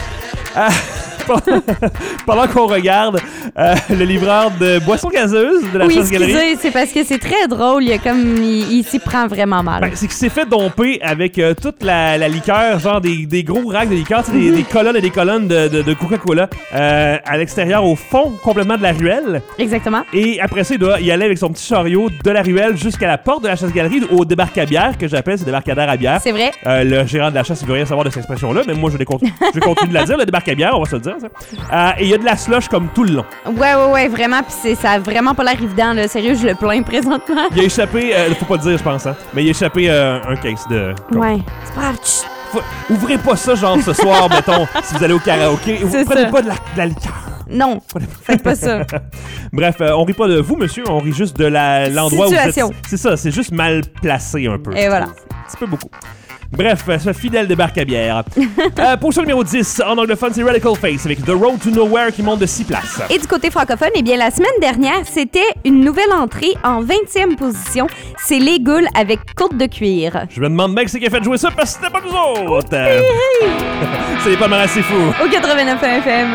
Pendant qu'on regarde le livreur de boissons gazeuses de la chasse-galerie. Oui, c'est parce que c'est très drôle. Il s'y prend vraiment mal. Ben, c'est qu'il s'est fait domper avec toute la liqueur, genre des gros racks de liqueur, des colonnes et des colonnes de Coca-Cola à l'extérieur, au fond complètement de la ruelle. Exactement. Et après ça, il doit y aller avec son petit chariot de la ruelle jusqu'à la porte de la chasse-galerie, au débarque-à-bière, que j'appelle, c'est débarcadère à bière. C'est vrai. Le gérant de la chasse, il veut rien savoir de cette expression-là, mais moi, je vais continuer de la dire, le débarque-à-bière, on va se le dire. Et il y a de la slush comme tout le long. Ouais, vraiment. Puis ça a vraiment pas l'air évident, là. Sérieux, je le plains présentement. Il a échappé, faut pas le dire, je pense, hein, mais il a échappé un case de... Ouais. C'est pas grave. Ouvrez pas ça, genre, ce soir, mettons, si vous allez au karaoké. Vous prenez pas de la liqueur. Non, faites pas ça. Bref, on rit pas de vous, monsieur, on rit juste de l'endroit situation. Où vous êtes. C'est ça, c'est juste mal placé un peu. Et voilà. Un petit peu beaucoup. Bref, ce fidèle débarque-à-bière. Position numéro 10, en anglophone, c'est Radical Face avec The Road to Nowhere qui monte de 6 places. Et du côté francophone, eh bien, la semaine dernière, c'était une nouvelle entrée en 20e position. C'est Les Goules avec Côte de cuir. Je me demande bien qui c'est qui a fait jouer ça parce que c'était pas nous autres. C'est les palmarès C'est Fou. Au 89 FM.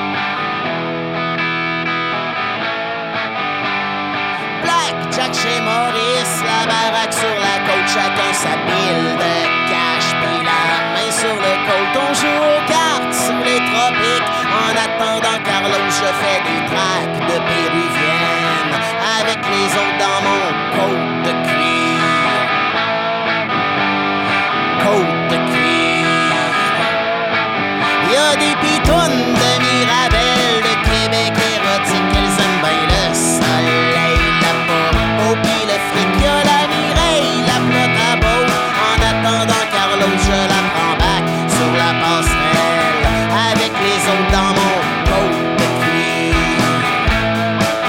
Jack chez Maurice, la baraque sur la côte, chacun sa pile de cash, puis la main sur le côte. On joue aux cartes sous les tropiques, en attendant Carlos, je fais des tracks de péruvienne, avec les autres dans mon côte de cuir. Côte de cuir. Y'a des pitounes de Mirabel, de Québec érotique, elles aiment bien le soleil. Pis le fric, y'a la Mireille, la flotte à beau. En attendant Carlos, je la prends back sur la passerelle, avec les autres dans mon côte de cuir.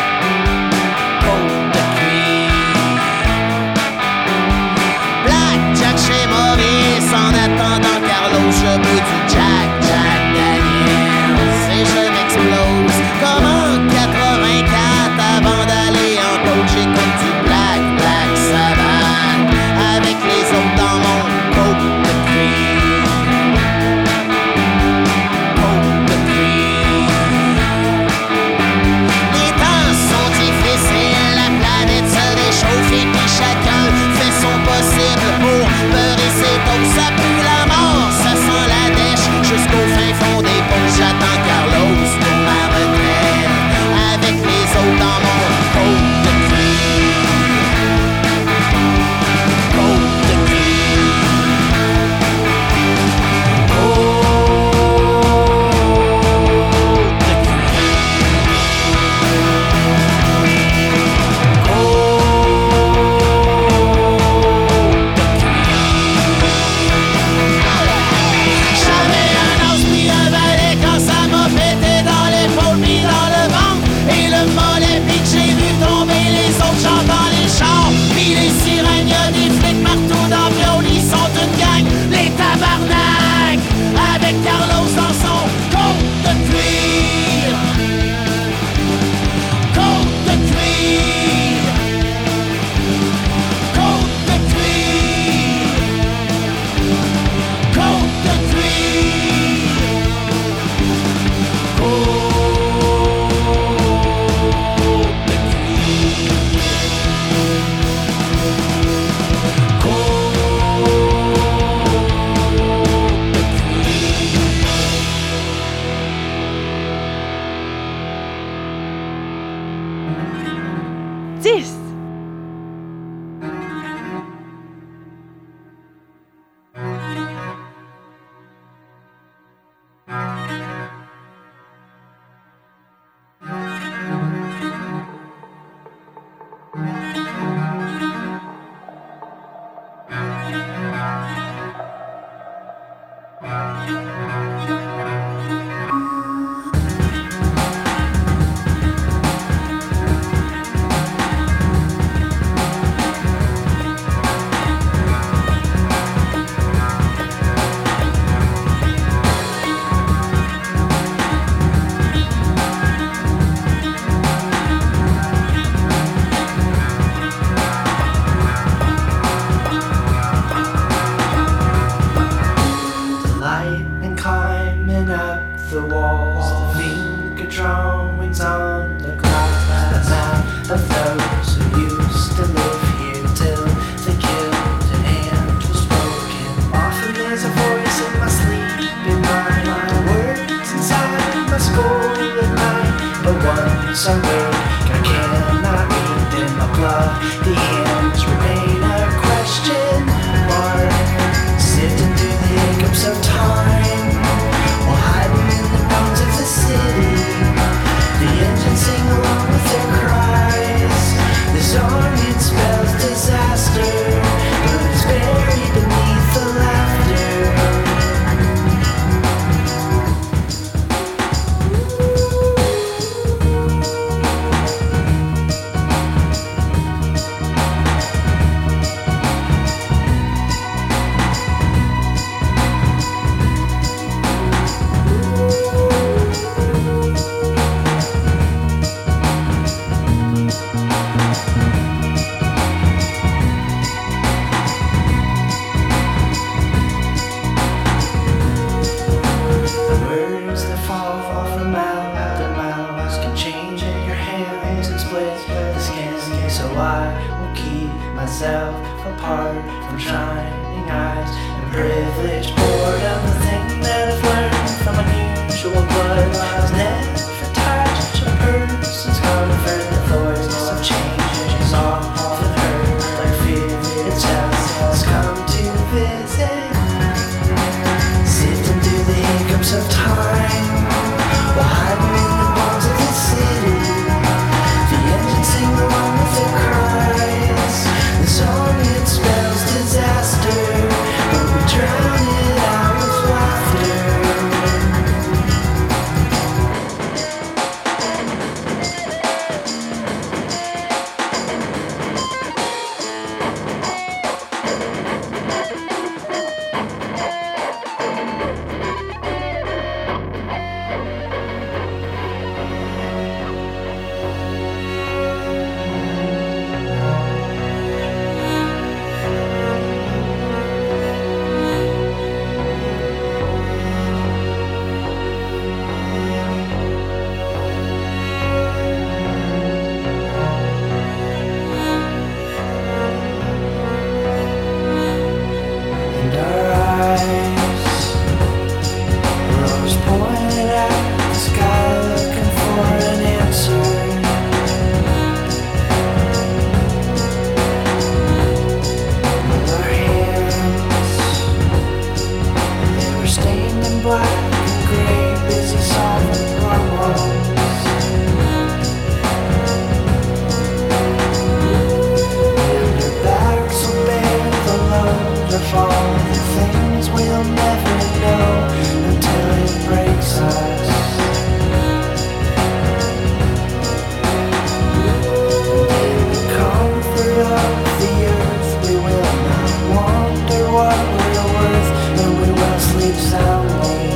justice. Lightning climbing up the walls, the finger drawings on the glass, the map of those who used to live here till they killed and was broken. Often there's a voice in my sleeping mind, the words inside my skull at night, but once I wake I cannot read them. My blood, the hands remain a question mark, sifting through the hiccups of time, while hiding in the bones of the city. The engines sing along with their cries. The song it spells disaster, but it's buried beneath the laughter. The words that fall from mouth to mouth can change in your hands and split the skin. So I will keep myself apart from shining eyes and privilege. Bored of the thing that I've learned from unusual blood is never touch a person's comfort. The voice of change is often heard like fear itself has come to visit. Sifting through the hiccups of time, while hiding in the bones of the city. The engines sing along with their cries. The song it spells disaster, but we drown it out with laughter. And our eyes were always pointed at the sky, looking for an answer. With our hands, they were stained in black and gray, busy solving problems. And our backs will bear the load of all the things we'll never know until it breaks us. In the comfort of the earth, we will not wonder what we're worth, and we will sleep soundly.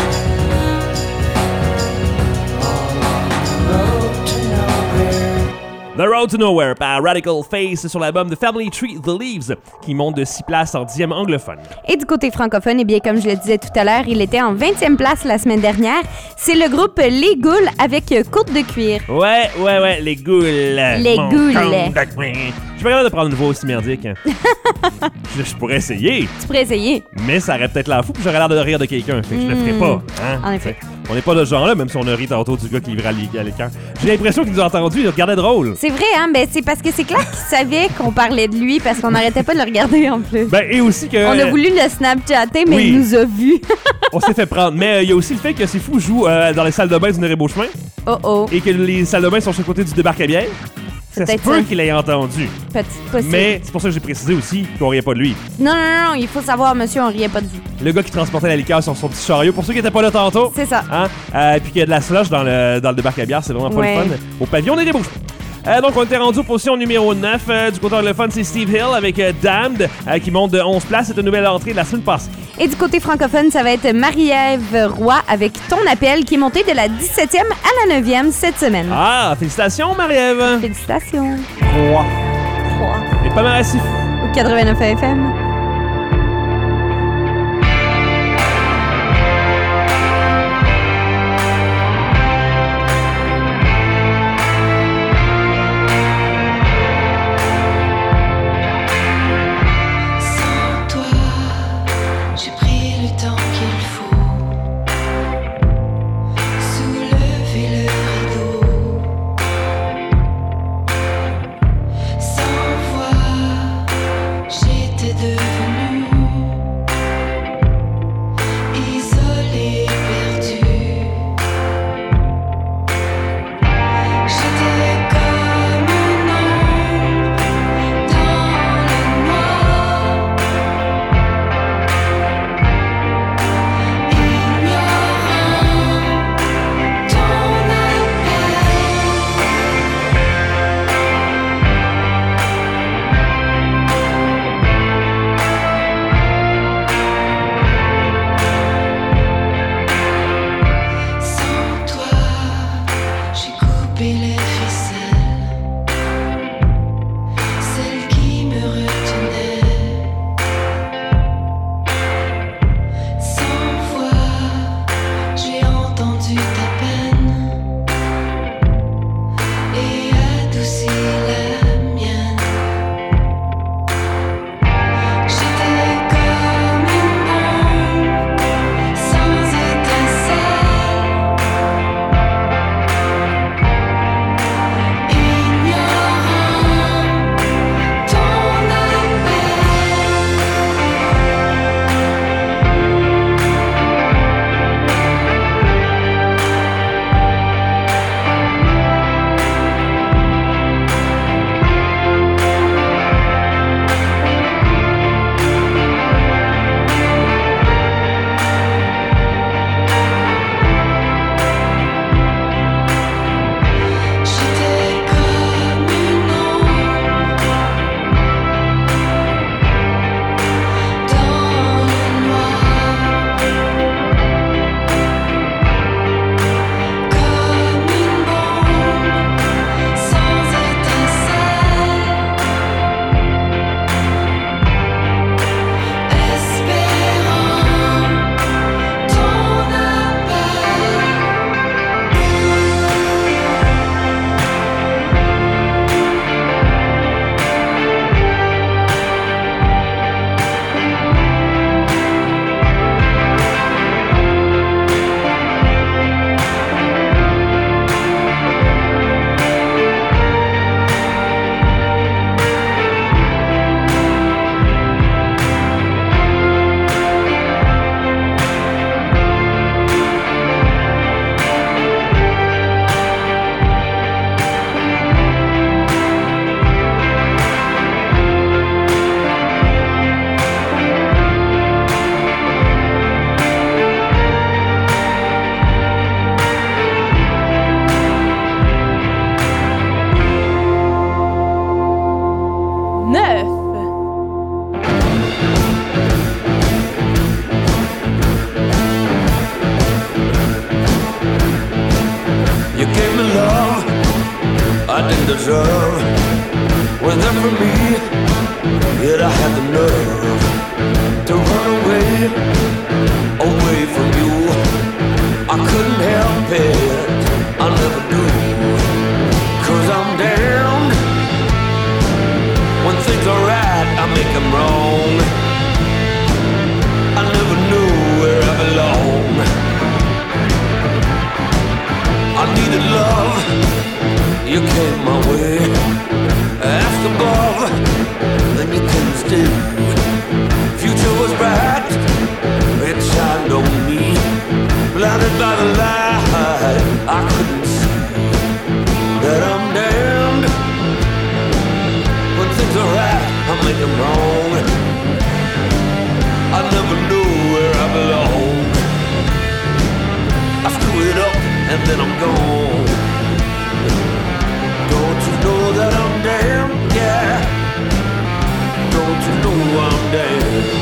All on the road to nowhere. The Road to Nowhere par Radical Face sur l'album de Family Tree The Leaves qui monte de 6 places en 10e anglophone. Et du côté francophone, eh bien, comme je le disais tout à l'heure, il était en 20e place la semaine dernière. C'est le groupe Les Goules avec Côte de cuir. Ouais, les Goules. Les Mon Goules. compte de cuir. Je suis pas capable de prendre une voix aussi merdique. Je pourrais essayer. Tu pourrais essayer. Mais ça aurait peut-être l'air fou, puis j'aurais l'air de rire de quelqu'un. Fait que je le ferais pas. Hein? En effet. On n'est pas de ce genre-là, même si on a ri tantôt du gars qui livrait à l'écart. J'ai l'impression qu'il nous a entendus, il nous regardait drôle. C'est vrai, hein? Ben, c'est parce que c'est clair qu'il savait qu'on parlait de lui parce qu'on n'arrêtait pas de le regarder en plus. Ben, et aussi que... On a voulu le snapchatter, mais il nous a vus. On s'est fait prendre. Mais il y a aussi le fait que C'est Fou joue dans les salles de bain du Nez-Beauchemin. Et que les salles de bain sont sur le côté du débarque-à-bière. Ça se peut qu'il ait entendu. Possible. Mais c'est pour ça que j'ai précisé aussi qu'on riait pas de lui. Non, il faut savoir, monsieur, on riait pas de vous. Le gars qui transportait la liqueur sur son petit chariot, pour ceux qui étaient pas là tantôt. C'est ça. Hein? Puis qu'il y a de la slush dans le débarque-à-bière, c'est vraiment pas le fun. Au pavillon des Nez-Beauchemin. Donc, on était rendu aux positions numéro 9. Du côté anglophone, c'est Steve Hill avec Damned qui monte de 11 places. C'est une nouvelle entrée de la semaine passée. Et du côté francophone, ça va être Marie-Ève Roy avec Ton appel qui est montée de la 17e à la 9e cette semaine. Ah, félicitations, Marie-Ève. Félicitations. Roy. Et pas mal assez fou. Au 89 FM. deserve was done for me. Yet I had the nerve to run away, away from you. I couldn't help it, I'll never do, 'cause I'm down. When things are right, I make them wrong. I never knew where I belong. you came my way. Ask above, then you couldn't stay. Future was bright, it shined on me. Blinded by the light, I couldn't see that I'm damned. When things are right, I make them wrong. I never knew where I belong. I screw it up and then I'm gone. Don't you know that I'm damned? Yeah. Don't you know I'm damned?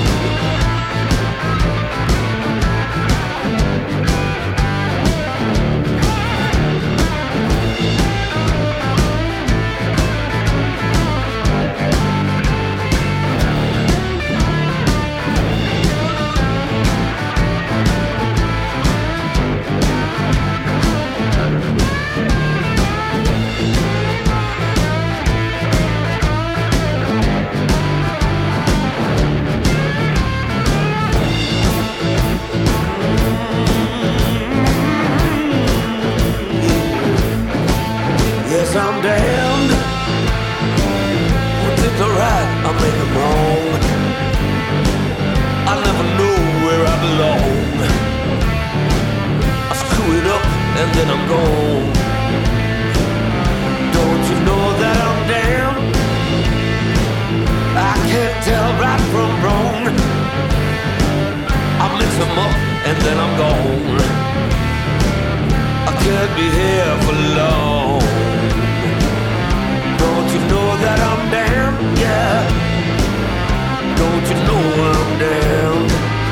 I'm damned. When things are right, I make them wrong. I never know where I belong. I screw it up and then I'm gone. Don't you know that I'm damned? I can't tell right from wrong. I mix them up and then I'm gone. I can't be here for long. Don't you know that I'm damned? Yeah. Don't you know I'm damned?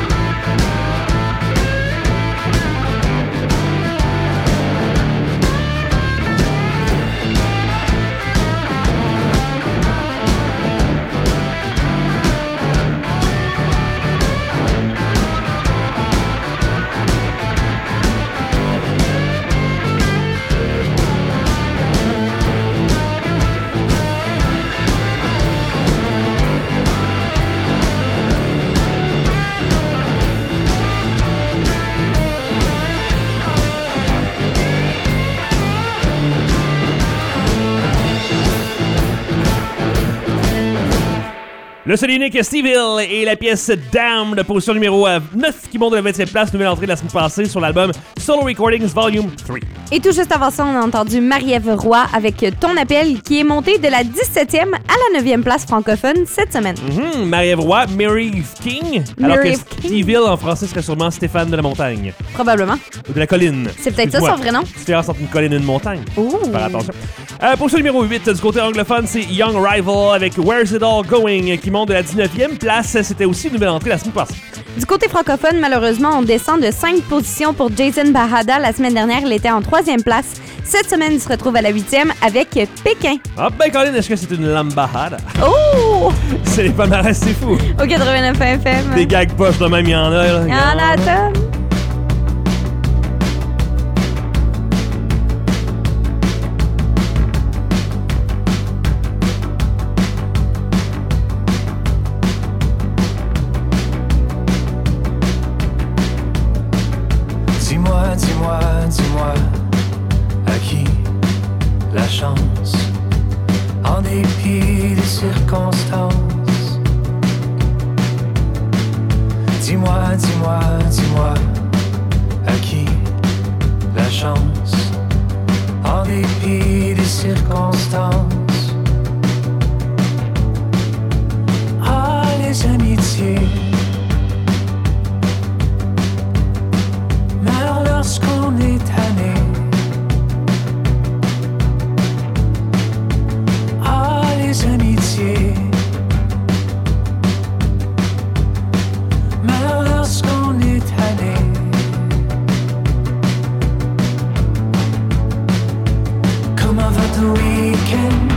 Le seul unique Steve Hill et la pièce Damned, position numéro 9 qui monte de la 27e place, nouvelle entrée de la semaine passée sur l'album Solo Recordings Volume 3. Et tout juste avant ça, on a entendu Marie-Ève Roy avec Ton appel qui est montée de la 17e à la 9e place francophone cette semaine. Marie-Ève Roy, Mary King, alors que Steve Hill en français serait sûrement Stéphane de la Montagne. Probablement. Ou de la colline. C'est peut-être ça son vrai nom. Différence entre une colline et une montagne. Ouh. Faire attention. Position numéro 8 du côté anglophone, c'est Young Rival avec Where's It All Going qui monte de la 19e place. C'était aussi une nouvelle entrée la semaine passée. Du côté francophone, malheureusement, on descend de 5 positions pour Jason Bahada. La semaine dernière, il était en 3e place. Cette semaine, il se retrouve à la 8e avec Pékin. Ah ben Colin, est-ce que c'est une lambada? Oh! C'est les palmarès, c'est fou. Au 89 FM. Des gags poches de même, il y en a. Là. Il y en a à tonnes. Dis-moi, à qui la chance, en dépit des circonstances. Dis-moi, à qui la chance, en dépit des circonstances. Ah, les amitiés meurt lorsqu'on est tanné. Ah, les amitiés meurt lorsqu'on est tanné. Comment va ton week-end?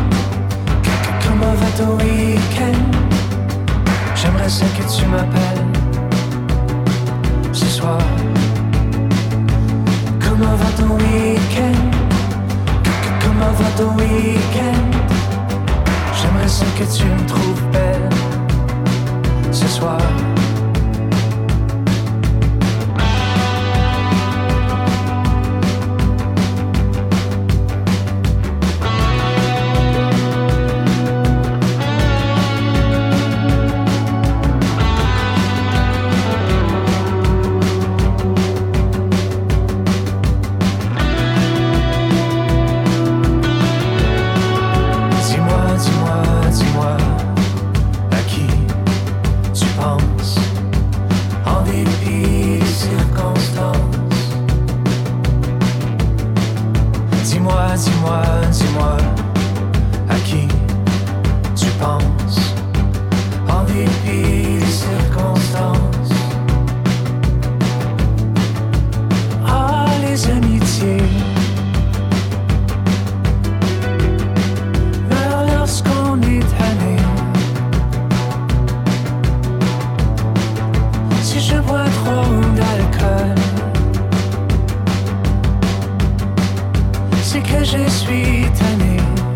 c'est que je suis tanné.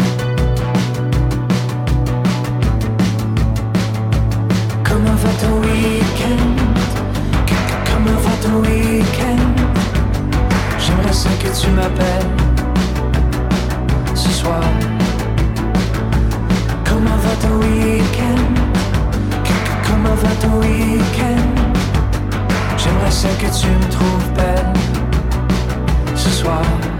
Comment va ton week-end? Comment va ton week-end? J'aimerais ça que tu m'appelles ce soir. Comment va ton week-end? Comment va ton week-end? J'aimerais ça que tu me trouves belle ce soir.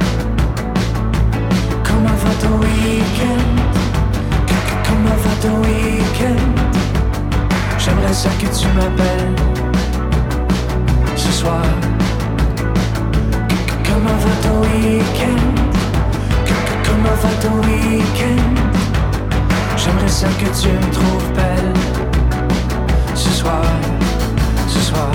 Comment va ton week-end? Comment va ton week-end? J'aimerais ça que tu m'appelles ce soir. Comment va ton week-end? Comment va ton week-end? J'aimerais ça que tu me trouves belle ce soir, ce soir.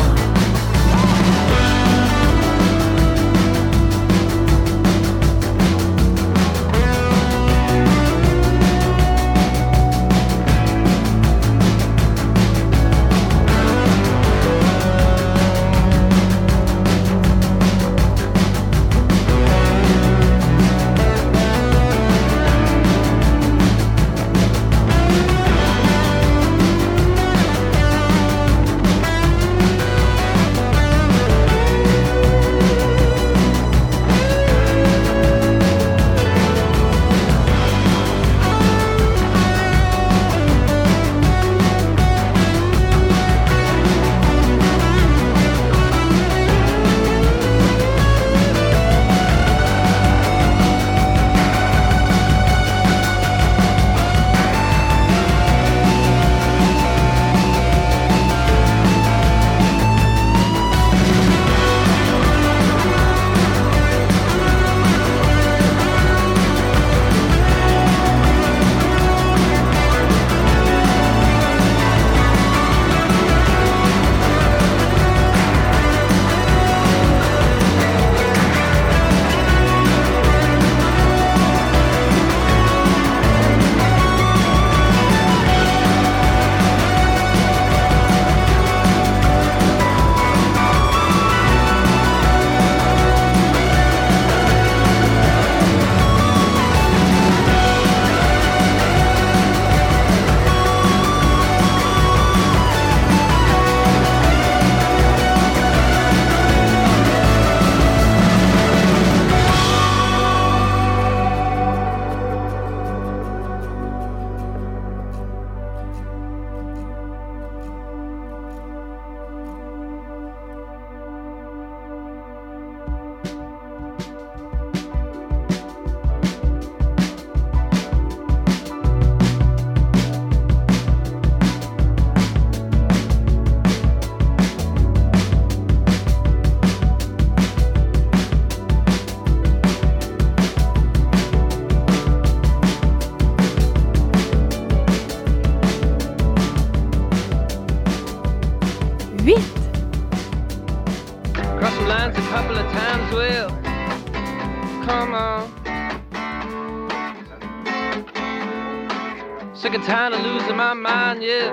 Sick and tired of losing my mind, yeah.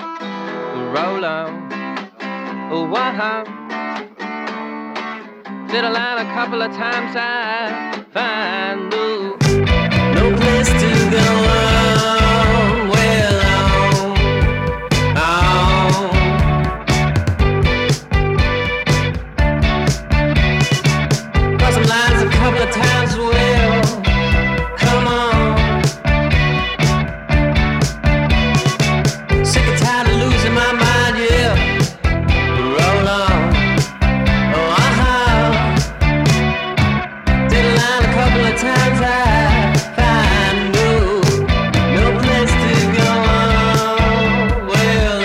Roll on. Oh, wow. Did a line a couple of times, I find no place to go on. Well, got some lines a couple of times, well, come on. Sick and tired of losing my mind, yeah. Roll on. Did a line a couple of times, I find no place to go on. Well,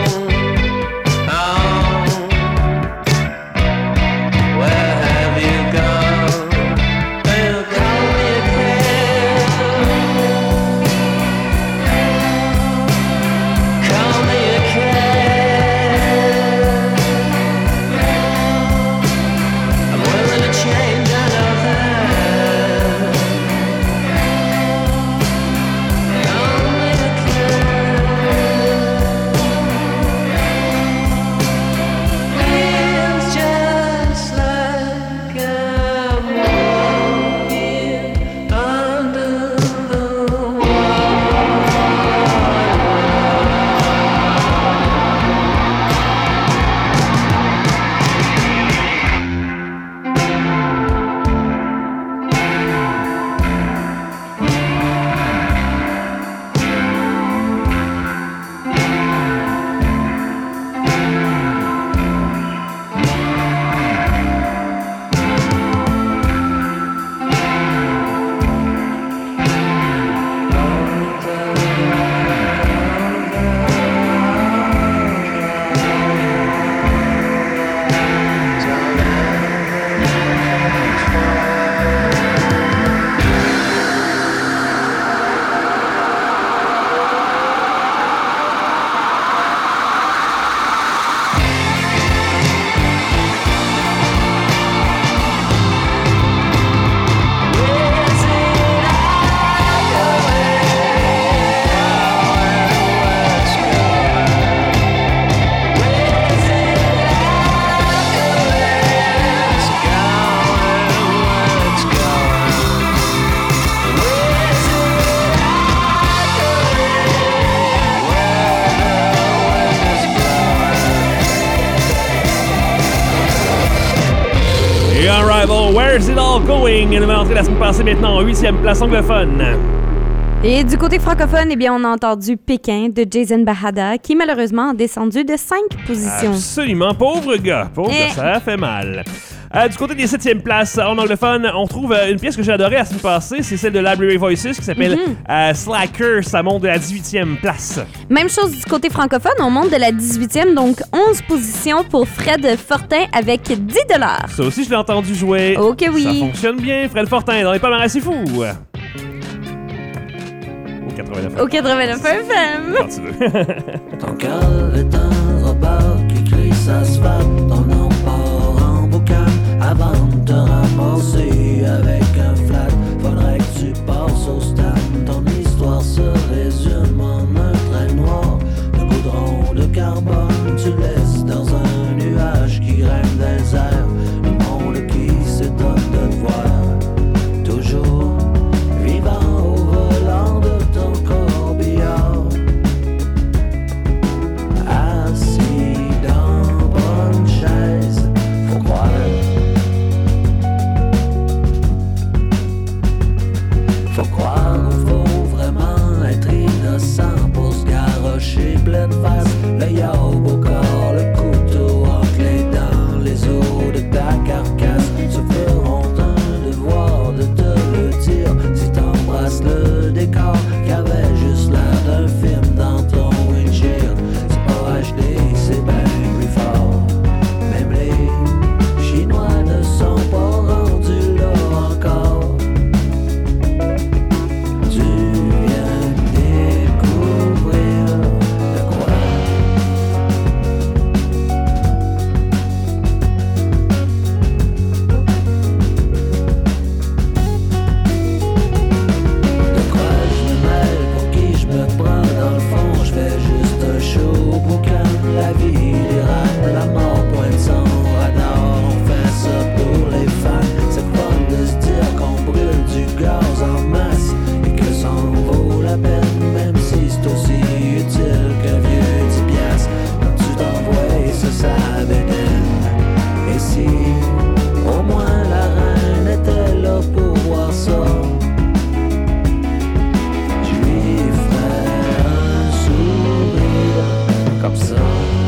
where have you gone? Well, call me a cab. Call me a cab. I'm willing to change, I know that. Where's It All Going? Une nouvelle entrée la semaine passée, maintenant en 8e place anglophone. Et du côté francophone, eh bien, on a entendu Pékin de Jason Bahada, qui malheureusement a descendu de 5 positions. Absolument, pauvre gars, ça fait mal. Du côté des 7e places en anglophone, on trouve une pièce que j'ai adorée la semaine passée, c'est celle de Library Voices qui s'appelle Slacker, ça monte de la 18e place. Même chose du côté francophone, on monte de la 18e, donc 11 positions pour Fred Fortin avec 10 $. Ça aussi, je l'ai entendu jouer. Ok, oui. Ça fonctionne bien, Fred Fortin, dans les palmarès, c'est fou. Au 89 FM. Quand tu veux. Ton cœur est un robot qui crie s'asphalte, ton nom part en boucan avant de te ramasser avec un flat. Faudrait que tu passes au stade, ton histoire se résume en un trait noir de goudron de carbone. Tu laisses dans un nuage qui grimpe des airs, le monde qui s'étonne de te voir toujours vivant au volant de ton corbillard. Assis dans bonne chaise, faut croire. Faut croire ou faut vraiment être innocent pour se garrocher pleine face. Le yaourt au corps, le couteau entre les dents, les os de ta carcasse se feront un devoir de te le dire si t'embrasses le décor qui avait juste l'air d'un film dans ton windshield. C'est pas HD, c'est bien plus fort. Même les Chinois ne sont pas rendus là encore. Tu viens découvrir de quoi. De quoi je me mêle, pour qui je me prends dans le fond, je fais juste un show au boucan. La vie, les rats, la mort pointe son radar. On fait ça pour les fans. C'est fun de se dire qu'on brûle du gaz en masse et que ça en vaut la peine, même si c'est aussi utile qu'un vieux 10 piastres. Quand tu t'envoies ça bédaine. Et si au moins la reine était là pour voir ça, je lui ferais un sourire comme ça.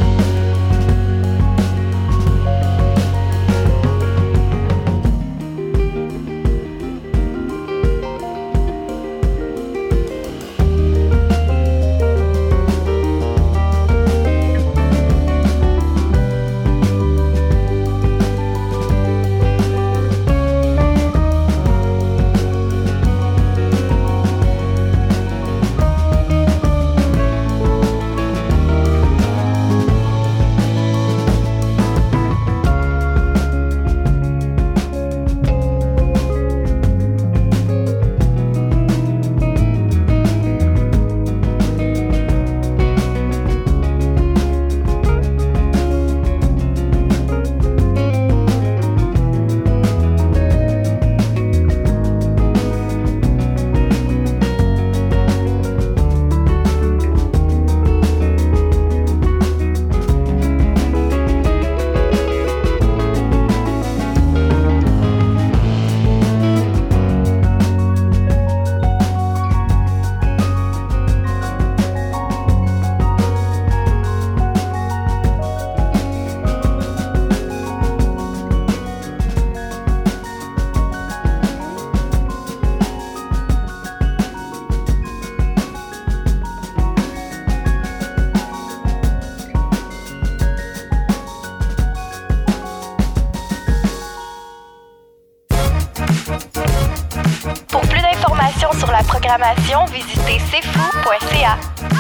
Pour plus d'informations sur la programmation, visitez cfou.ca.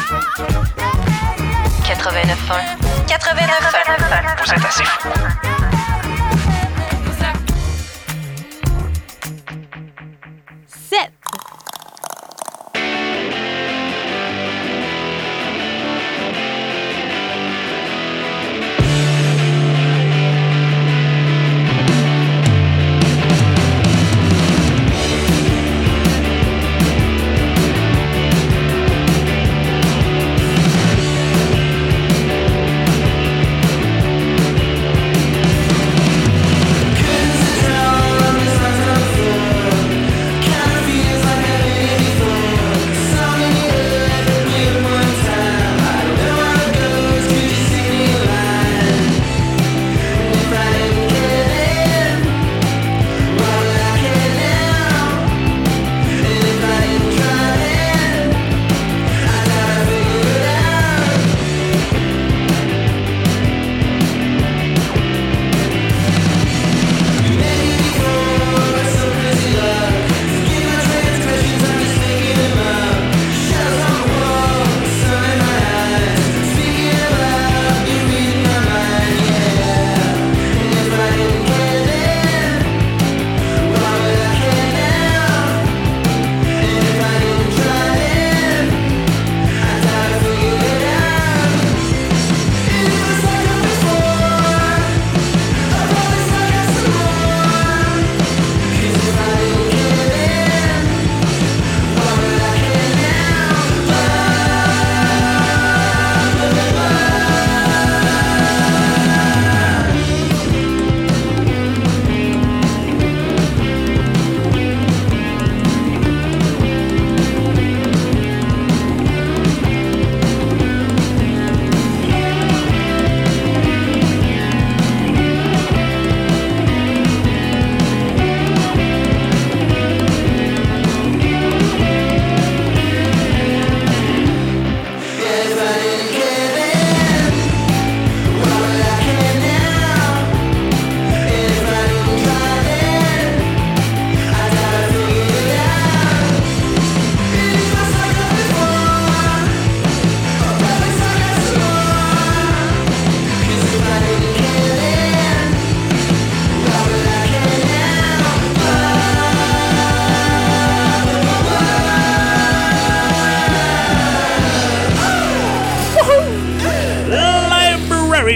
89.1. 89.1. Vous êtes assez fou.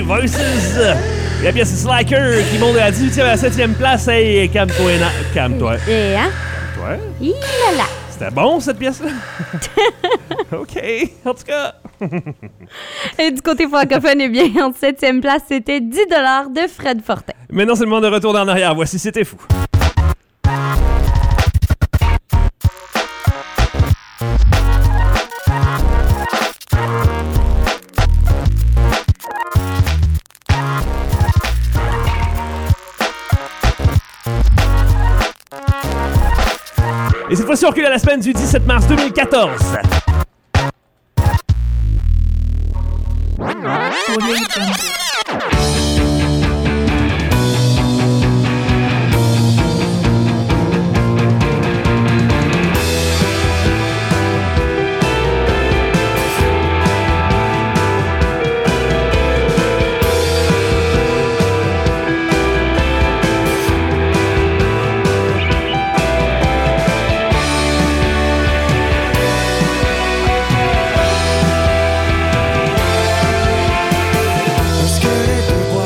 Voices. Et la pièce c'est Slacker qui monte de la 18e à la 7e place. Hey, calme-toi. Calme-toi. Et hein? Calme-toi. Là. C'était bon, cette pièce-là? OK, en tout cas. Et du côté francophone, eh bien, en 7e place, c'était 10 $ de Fred Fortin. Maintenant, c'est le moment de retourner en arrière. Voici C'était fou. Et cette fois-ci, on recule à la semaine du 17 mars 2014. Est-ce que les deux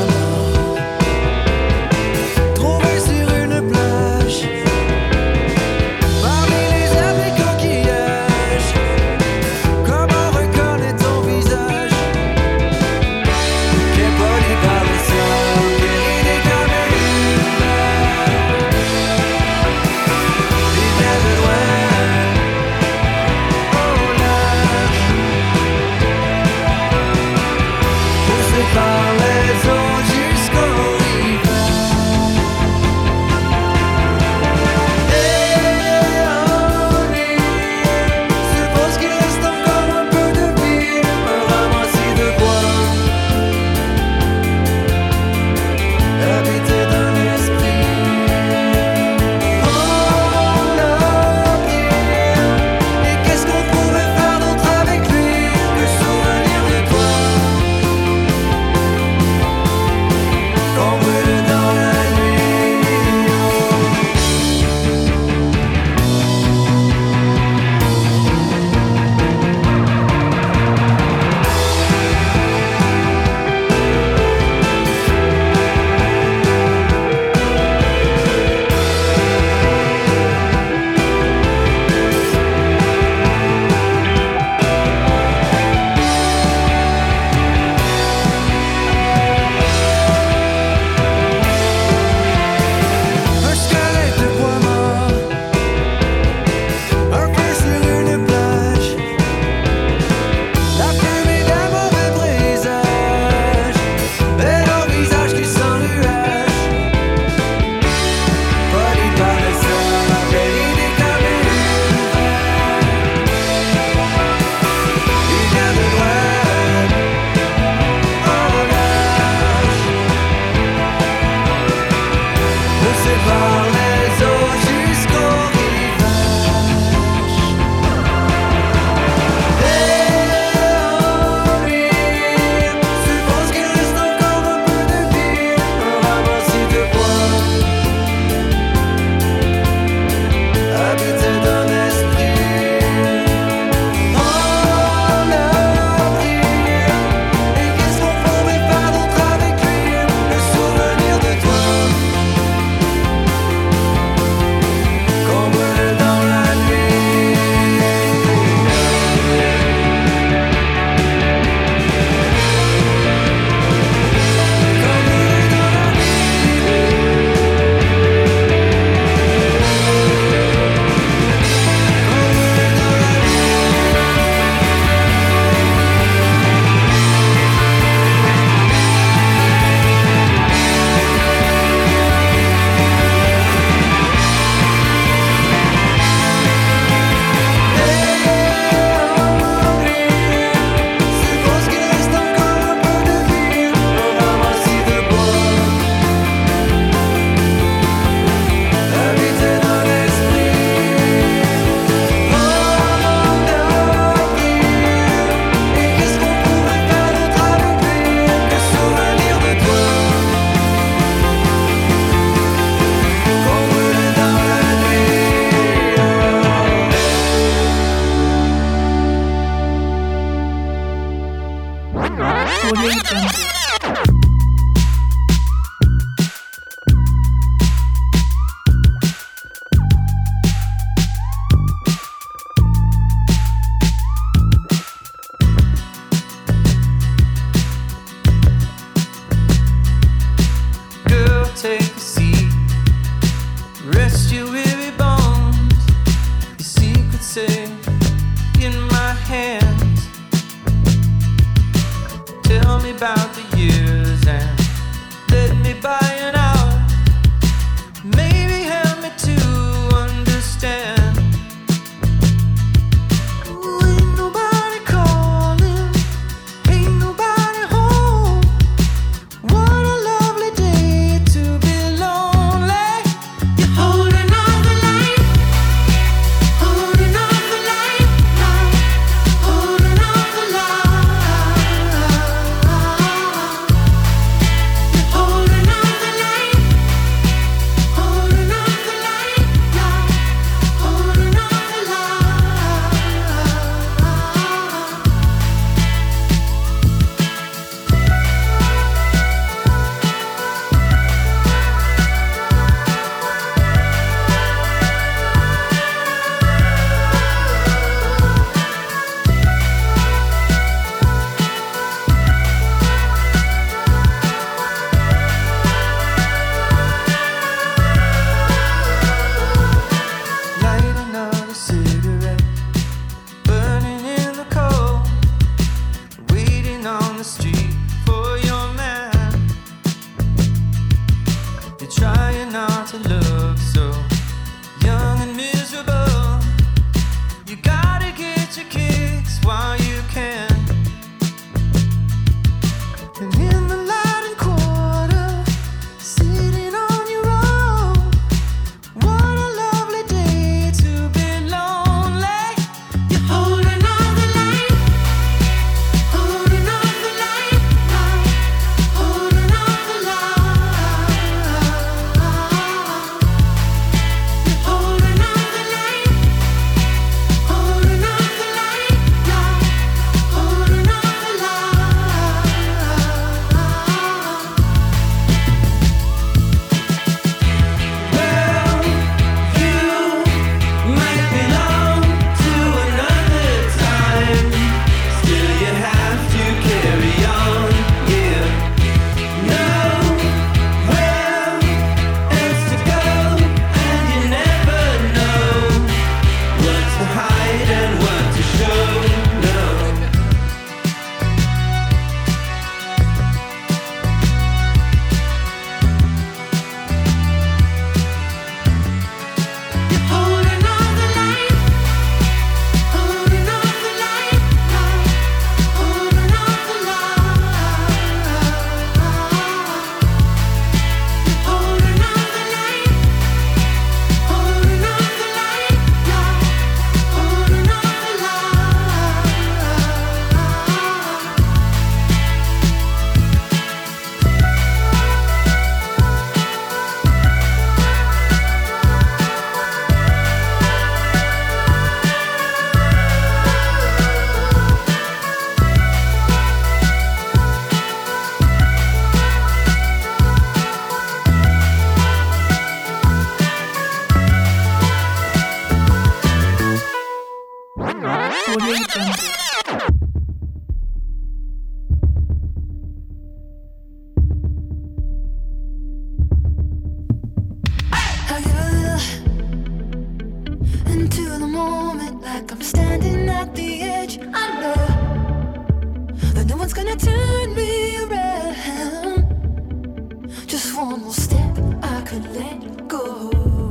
I get a little into the moment, like I'm standing at the edge. I know that no one's gonna turn me around. Just one more step, I could let go.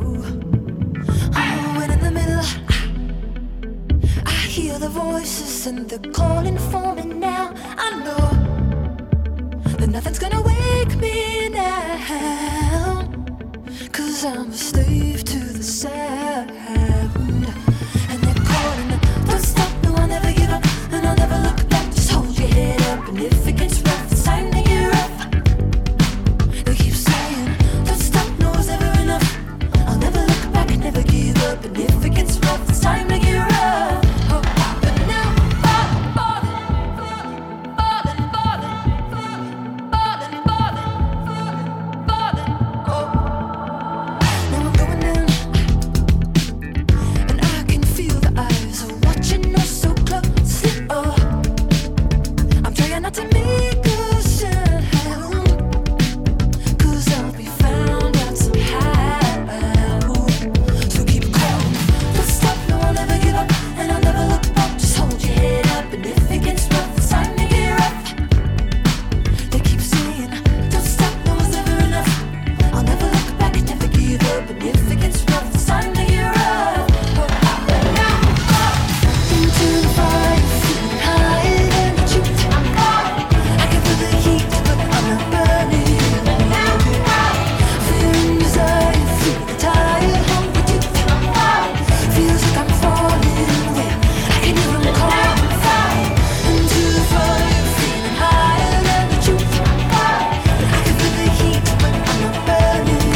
Oh, and in the middle, I hear the voices and they're calling for me now. I know that nothing's gonna wake me now. 'Cause I'm a slave to the sound. And they're calling, don't stop, no, I'll never give up. And I'll never look back, just hold your head up. And if it gets rough, it's time to get up. They keep saying, don't stop, no, it's never enough. I'll never look back and never give up. And if it gets rough, it's time to get up. Oh, but now, not to make a sound, 'cause I'll be found out somehow. So keep calling, don't stop, no, I'll never give up. And I'll never look back, just hold your head up. And if it gets rough, it's time to get rough. They keep saying, don't stop, no, it's never enough. I'll never look back and never give up. And if it gets rough, it's time to get rough. Into the fire, feeling higher than the truth. I can feel the heat, but I'm not burning. Feeling desire, feel the tired, hungry tooth. Feels like I'm falling away. I can hear 'em calling fire. Into the fire, feeling higher than the truth. I can feel the heat, but I'm not burning.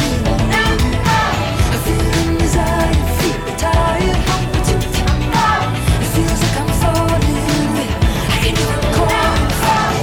Feeling desire, feel the tired, hungry tooth. It feels like I'm falling away. I can hear 'em calling fire.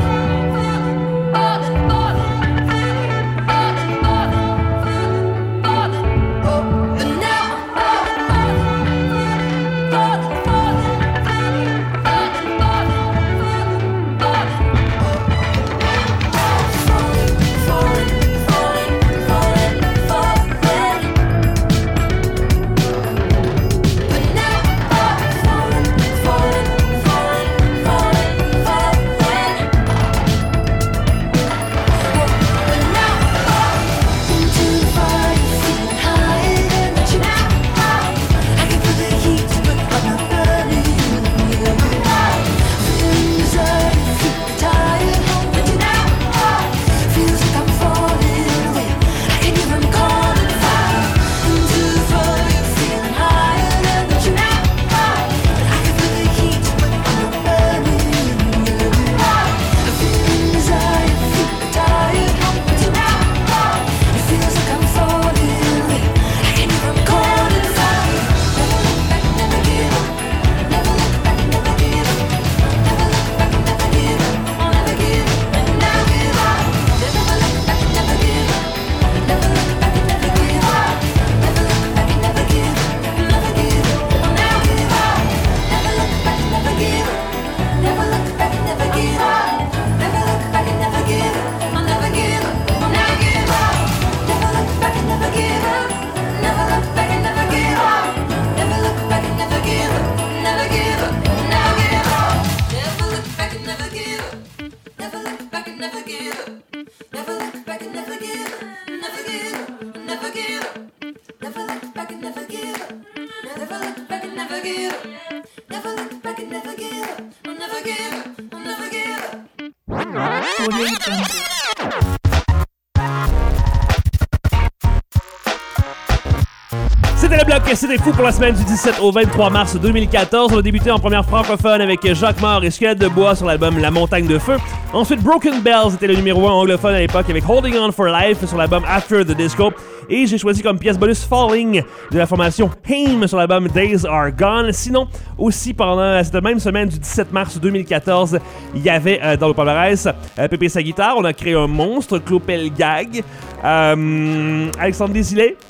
C'était le bloc C'était fou pour la semaine du 17 au 23 mars 2014. On a débuté en première francophone avec Jacques Mort et Squelette de Bois sur l'album La Montagne de Feu. Ensuite, Broken Bells était le numéro 1 anglophone à l'époque avec Holding On For Life sur l'album After The Disco. Et j'ai choisi comme pièce bonus Falling de la formation Haim sur l'album Days Are Gone. Sinon, aussi pendant cette même semaine du 17 mars 2014, il y avait dans le palmarès Pépé sa guitare. On a créé un monstre, Clopel Gag. Alexandre Desilets.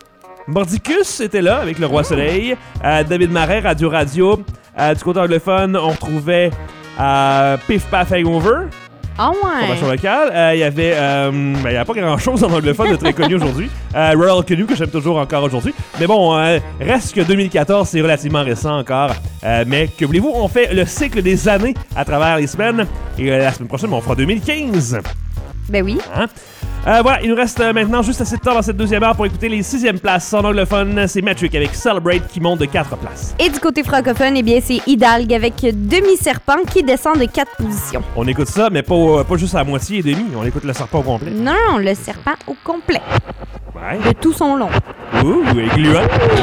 Mordicus était là avec le Roi Soleil. David Marais, Radio. Du côté anglophone, on retrouvait Piff Paff Hangover. Ah ouais. Formation locale. Il y avait... il n'y a pas grand-chose en anglophone de très connu aujourd'hui. Royal Canoe, que j'aime toujours encore aujourd'hui. Mais bon, reste que 2014, c'est relativement récent encore. Mais que voulez-vous, on fait le cycle des années à travers les semaines. Et la semaine prochaine, on fera 2015. Ben oui. Hein? Voilà, il nous reste maintenant juste assez de temps dans cette deuxième heure pour écouter les 6e places. En anglophone, c'est Metric avec Celebrate qui monte de 4 places. Et du côté francophone, eh bien, c'est Hidalgue avec Demi-Serpent qui descend de 4 positions. On écoute ça, mais pas juste à moitié et demi. On écoute le serpent au complet. Non, le serpent au complet. Ouais. De tout son long. Ouh, et gluant.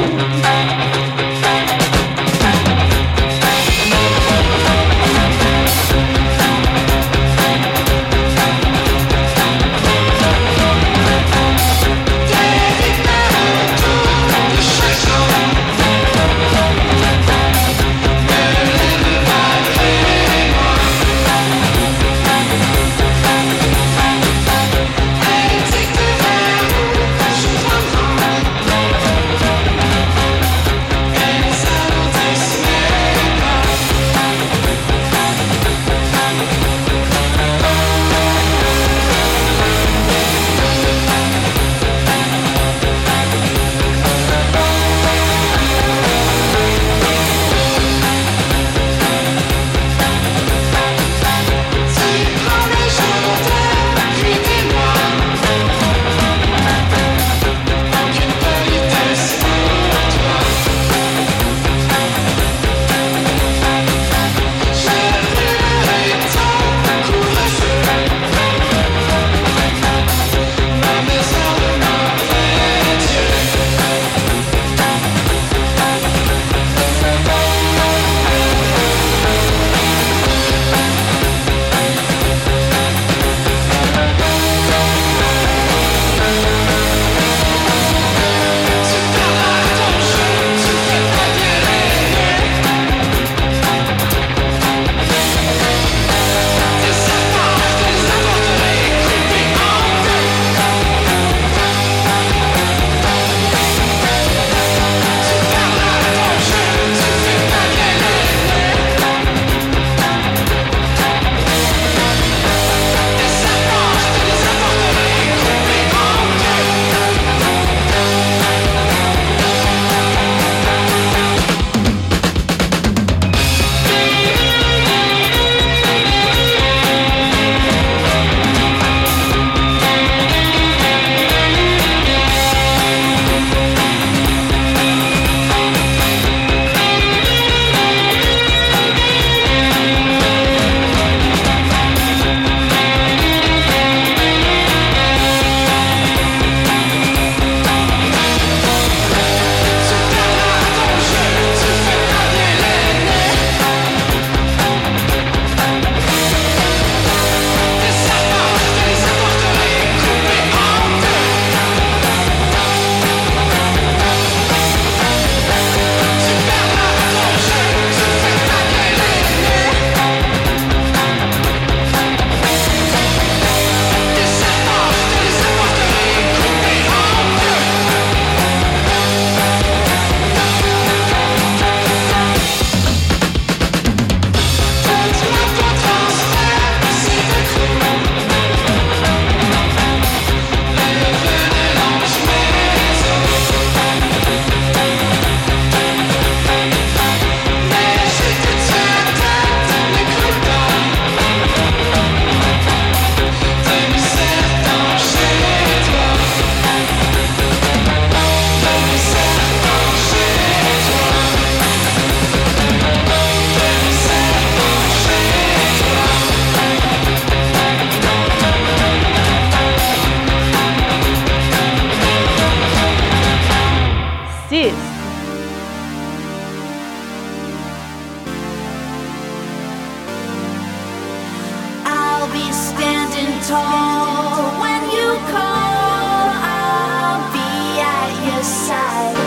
tall. When you call, I'll be at your side.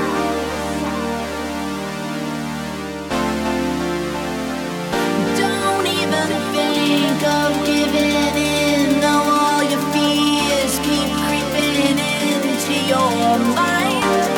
Don't even think of giving in. Though all your fears keep creeping into your mind.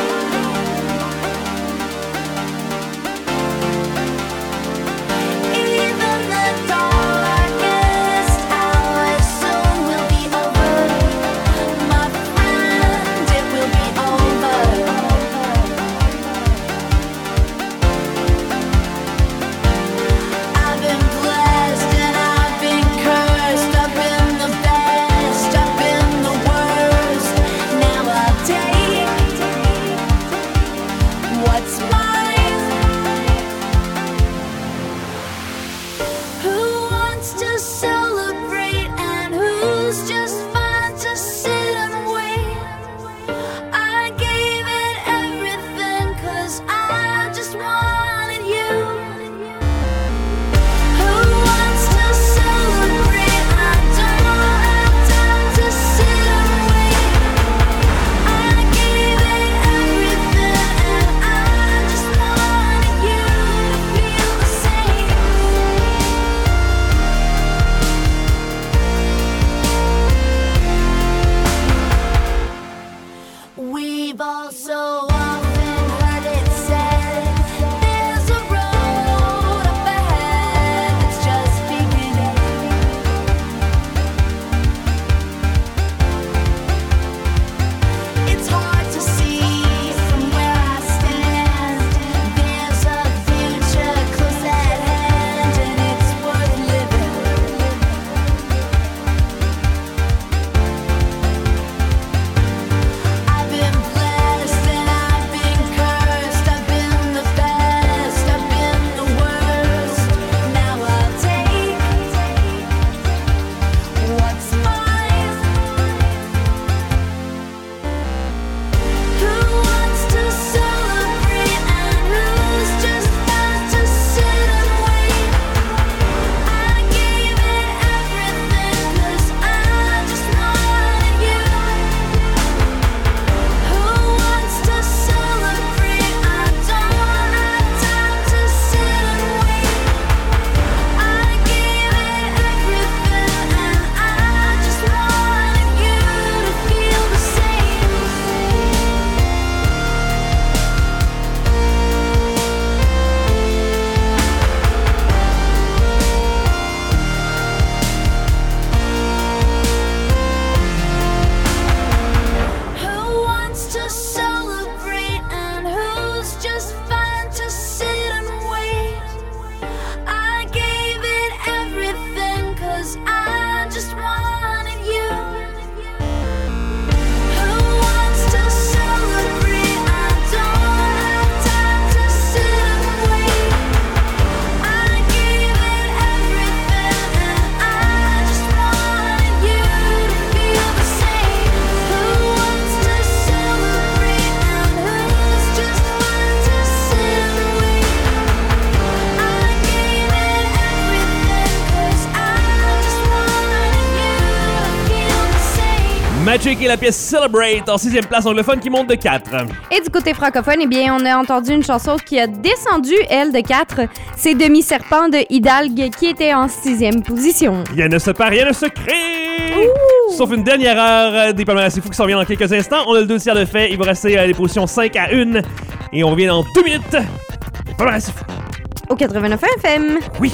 Magic et la pièce Celebrate en 6e place anglophone qui monte de 4. Et du côté francophone, eh bien, on a entendu une chanson qui a descendu, elle, de 4. C'est Demi-Serpent de Hidalgue qui était en 6e position. Rien ne se perd, rien ne se crée! Ouh! Sauf une dernière heure des palmarès c'est fou qui s'en vient dans quelques instants. On a le 2 tiers de fait. Il va rester les positions 5 à 1. Et on revient dans 2 minutes. Les palmarès c'est fou. Au 89 FM. Oui.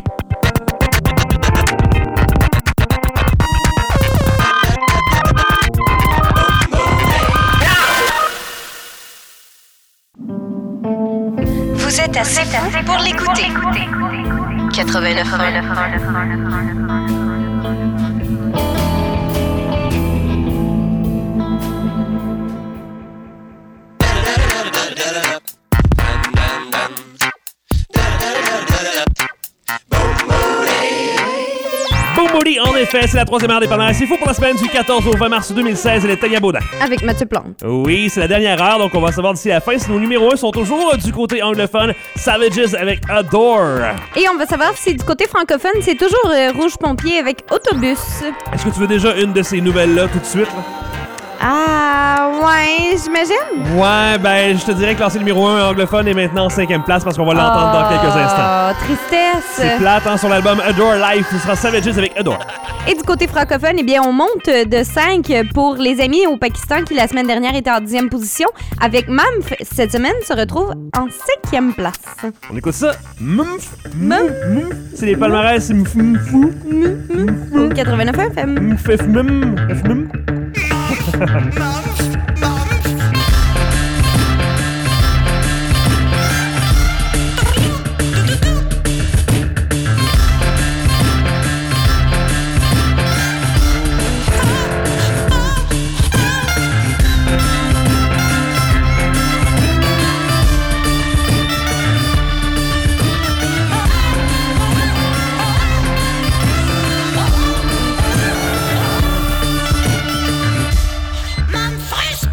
Vous êtes assez fou pour l'écouter. 89 Boomboody, en effet, c'est la 3e heure des palmarès c'est fou pour la semaine du 14 au 20 mars 2016 et les Tania Baudin. Avec Mathieu Plante. Oui, c'est la dernière heure, donc on va savoir d'ici la fin si nos numéros 1 sont toujours du côté anglophone. Savages avec Adore. Et on va savoir si du côté francophone, c'est toujours Rouge Pompier avec Autobus. Est-ce que tu veux déjà une de ces nouvelles-là tout de suite? Là? Ah, ouais, j'imagine. Ouais, ben, je te dirais que classé numéro 1 anglophone est maintenant en 5e place parce qu'on va l'entendre dans quelques instants. Tristesse. C'est plate, hein, sur l'album Adore Life. Ce sera Savages avec Adore. Et du côté francophone, eh bien, on monte de 5 pour les amis au Pakistan qui, la semaine dernière, était en 10e position. Avec Mamf, cette semaine, se retrouve en 5e place. On écoute ça. Mamf. C'est les palmarès. C'est Mfou. 89 FM. Mfm. Fresh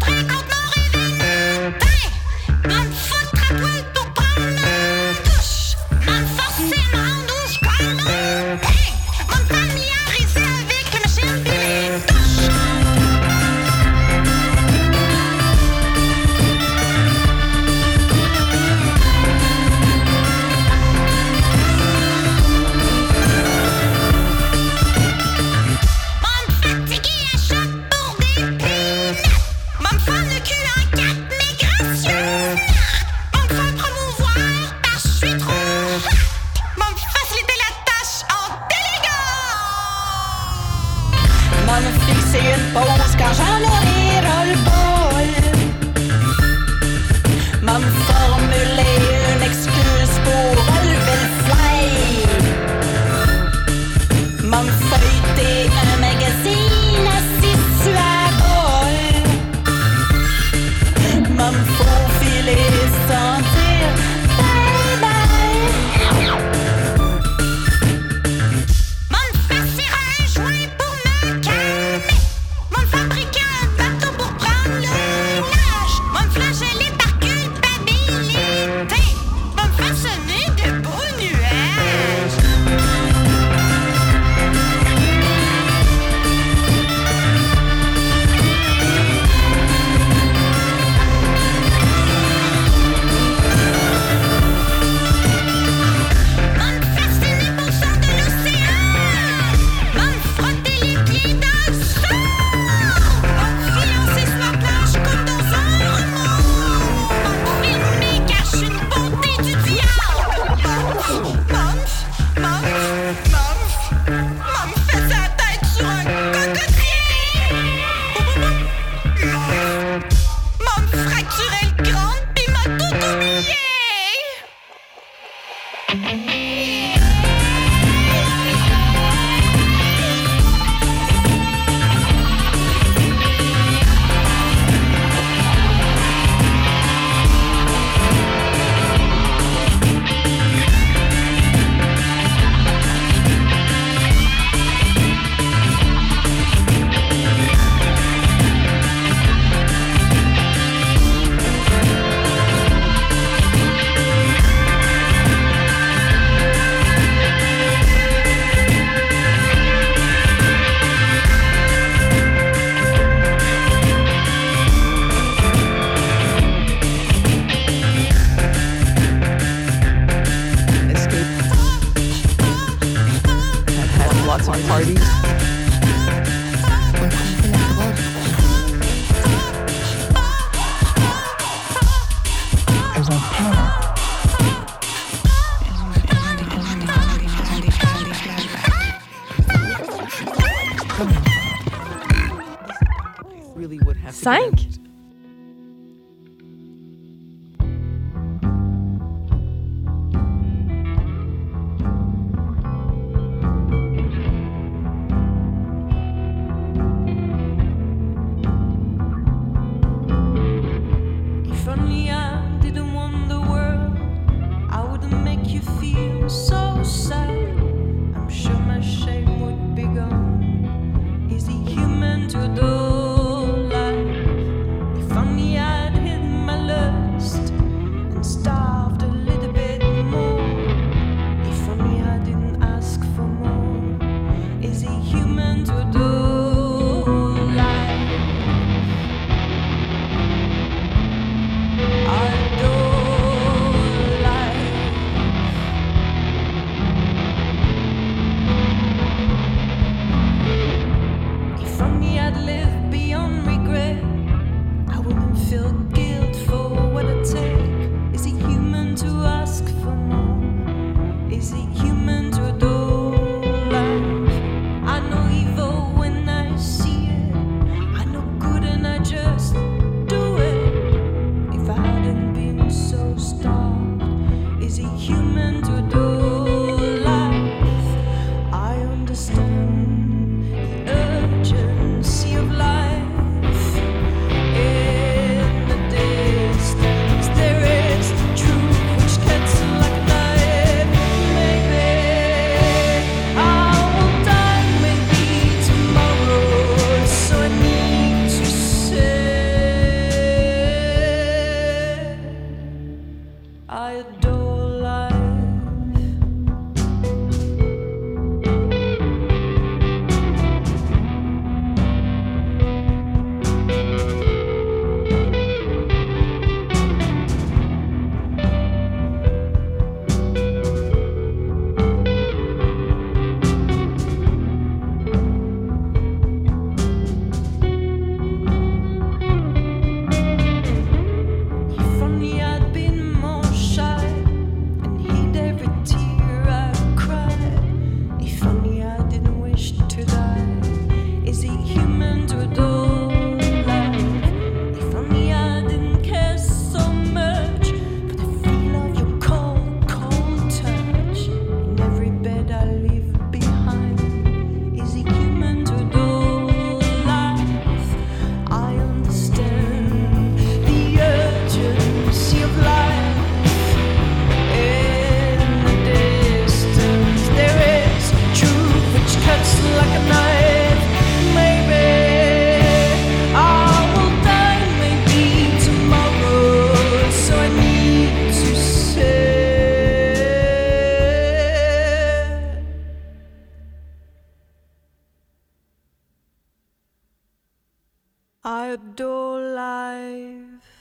5? If only I didn't want the world, I wouldn't make you feel so sad. I'm sure my shame would be gone. Is he human to adore life? If only I'd hidden my lust and starved a little bit more. If only I didn't ask for more. Is he human to adore life? I adore life. If only I'd lived beyond regret, I wouldn't feel guilt for what I take. Is he human to ask for more? Is he human to adore life? I know evil when I see it. I know good and I just do it. If I hadn't been so starved, is he human to adore life? I understand the urgency of life. In the distance, there is truth which cuts like a knife. Maybe I will die, maybe tomorrow. So I need to say, I adore life. If only I'd been more shy and heed every tear I cried. If only I didn't wish to die. Is he human to adore life? If only I didn't care so much for the feel of your cold, cold touch in every bed I leave behind. Is he human to adore life? I understand the urgency of life. In the distance, there is truth which cuts like a knife. Maybe I will die, maybe tomorrow. So I need to say, I adore life.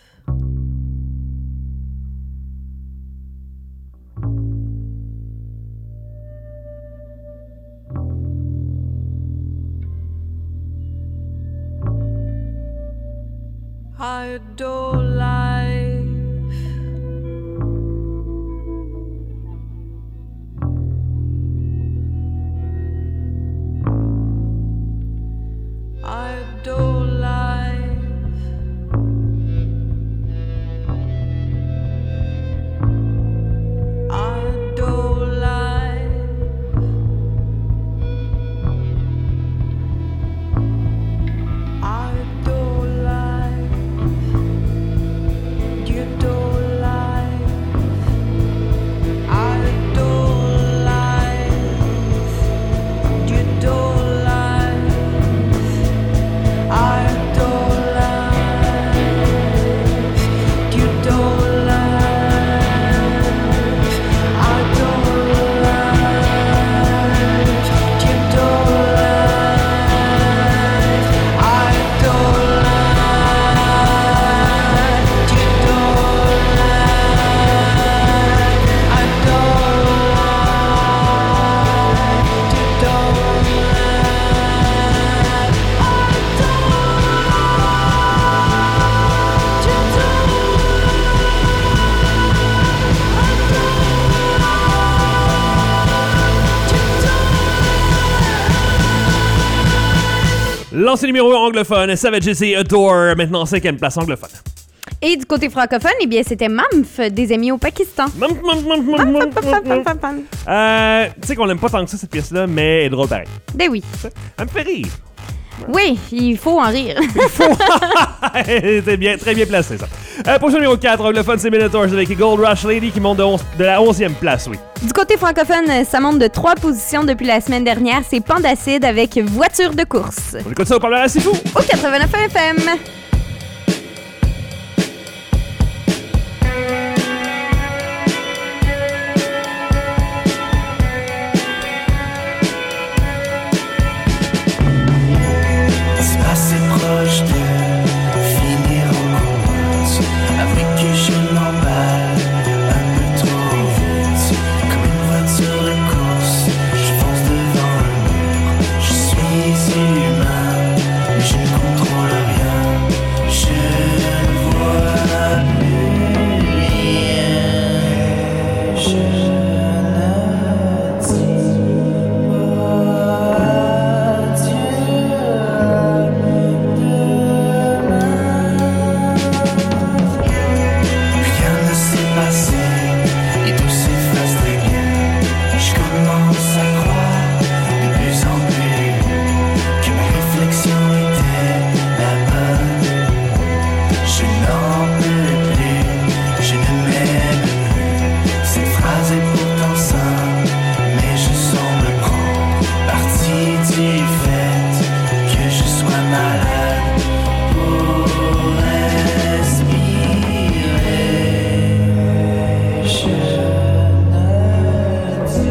I adore life. I adore life. I adore life. I adore life. Lancé numéro 1 anglophone, Savages et Adore, maintenant 5e place anglophone. Et du côté francophone, eh bien, c'était Mamph des Amis au Pakistan. Tu sais qu'on l'aime pas tant que ça, cette pièce-là, mais elle est drôle pareil. Ben oui. Elle me fait rire. Oui, il faut en rire. C'était bien, très bien placé, ça. Position numéro 4, anglophone, c'est Minotaurs avec Gold Rush Lady qui monte de la 11e place, oui. Du côté francophone, ça monte de 3 positions depuis la semaine dernière. C'est Pandacide avec Voiture de course. On écoute ça au palmarès, c'est fou. Au 89 FM. Assez proche de finir en course, avec que je m'emballe un peu trop vite. Comme une voiture de course, je fonce devant un mur. Je suis humain, mais je ne contrôle rien. Je ne vois plus rien. Je ne dis et tout s'efface très bien. Je commence à croire de plus en plus que ma réflexion était la bonne. Je n'en peux plus, je ne m'aime plus. Cette phrase est pourtant simple, mais je semble prendre partie du fait que je sois malade pour respirer. Je ne dis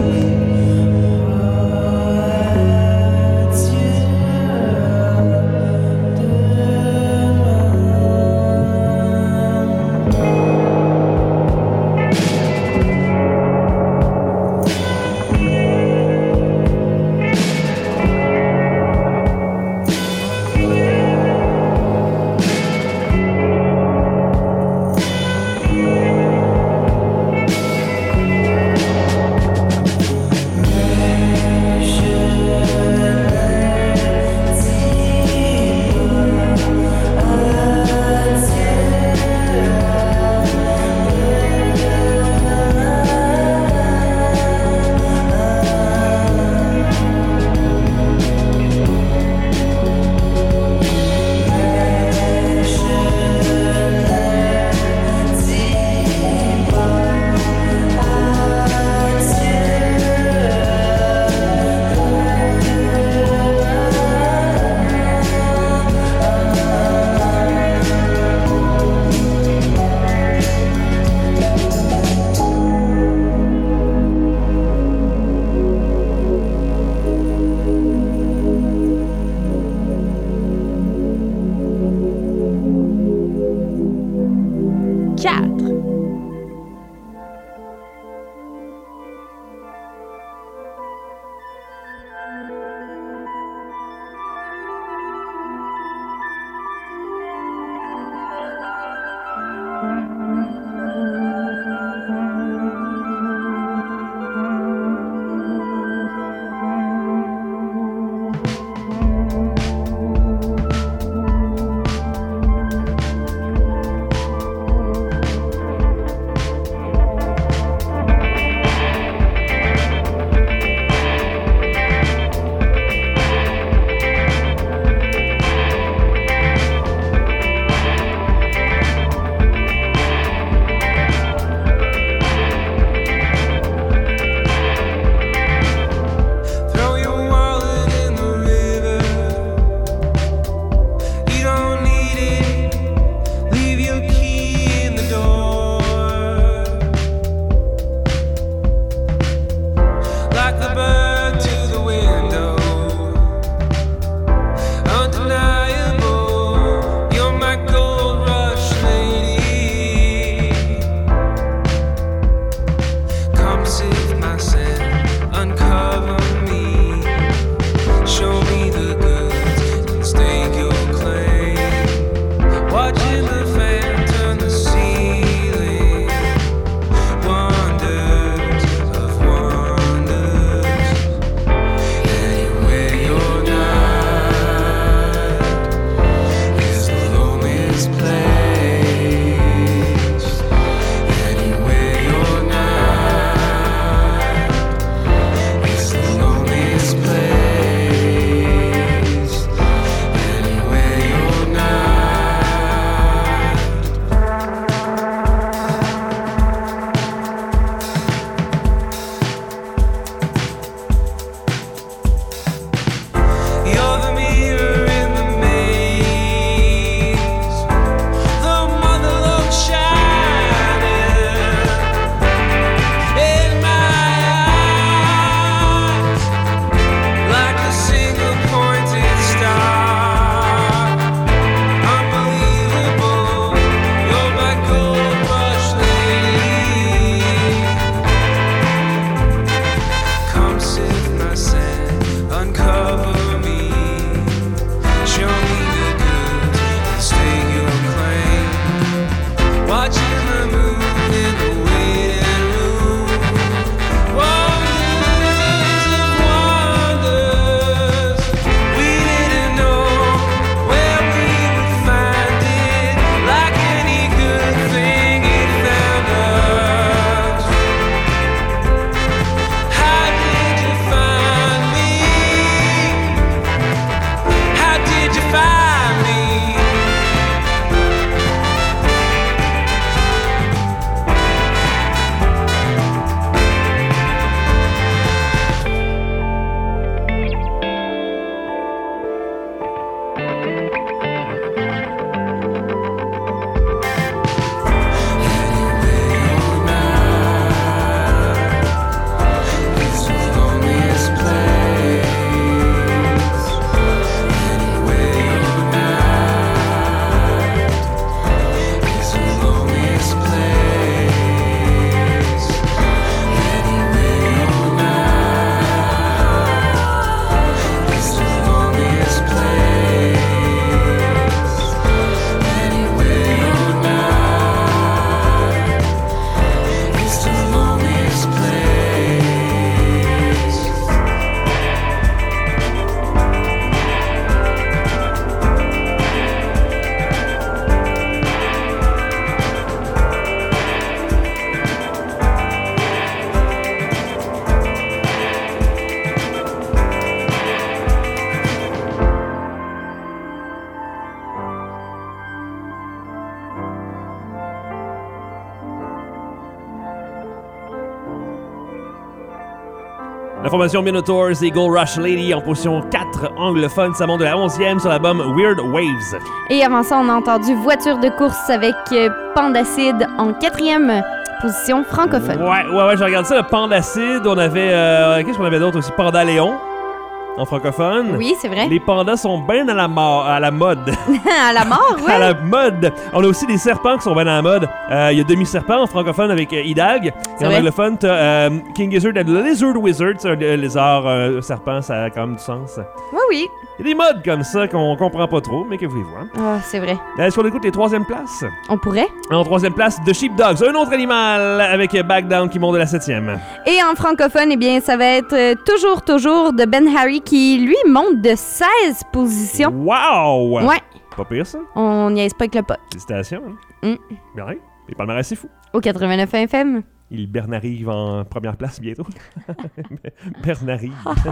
La formation Minotaurs et Gold Rush Lady en position 4 anglophone. Ça monte de la 11e sur l'album Weird Waves. Et avant ça, on a entendu Voiture de course avec Pandacide en 4e position francophone. Ouais, je regarde ça, le Pandacide. On avait... qu'est-ce qu'on avait d'autre aussi? Pandaléon. En francophone. Oui, c'est vrai. Les pandas sont bien à la mode. À la mort, oui. À la mode. On a aussi des serpents qui sont bien à la mode. Il y a Demi-serpent en francophone avec Hidalgue. Et en anglophone, t'as King Gizzard and the Lizard Wizard. C'est un lézard, un serpent, ça a quand même du sens. Oui. Il y a des modes comme ça qu'on comprend pas trop, mais que voulez-vous, hein? Ah, c'est vrai. Est-ce qu'on écoute les 3e places? On pourrait. En 3e place, The Sheepdogs, un autre animal avec Back Down qui monte de la 7e. Et en francophone, eh bien, ça va être toujours de Ben Harry qui, lui, monte de 16 positions. Wow! Ouais. Pas pire, ça. On niaise pas avec le pot. Félicitations. Hein? Bien, les palmarès, c'est fou. Au 89 FM. Il Bernarive en première place bientôt. Bernarive.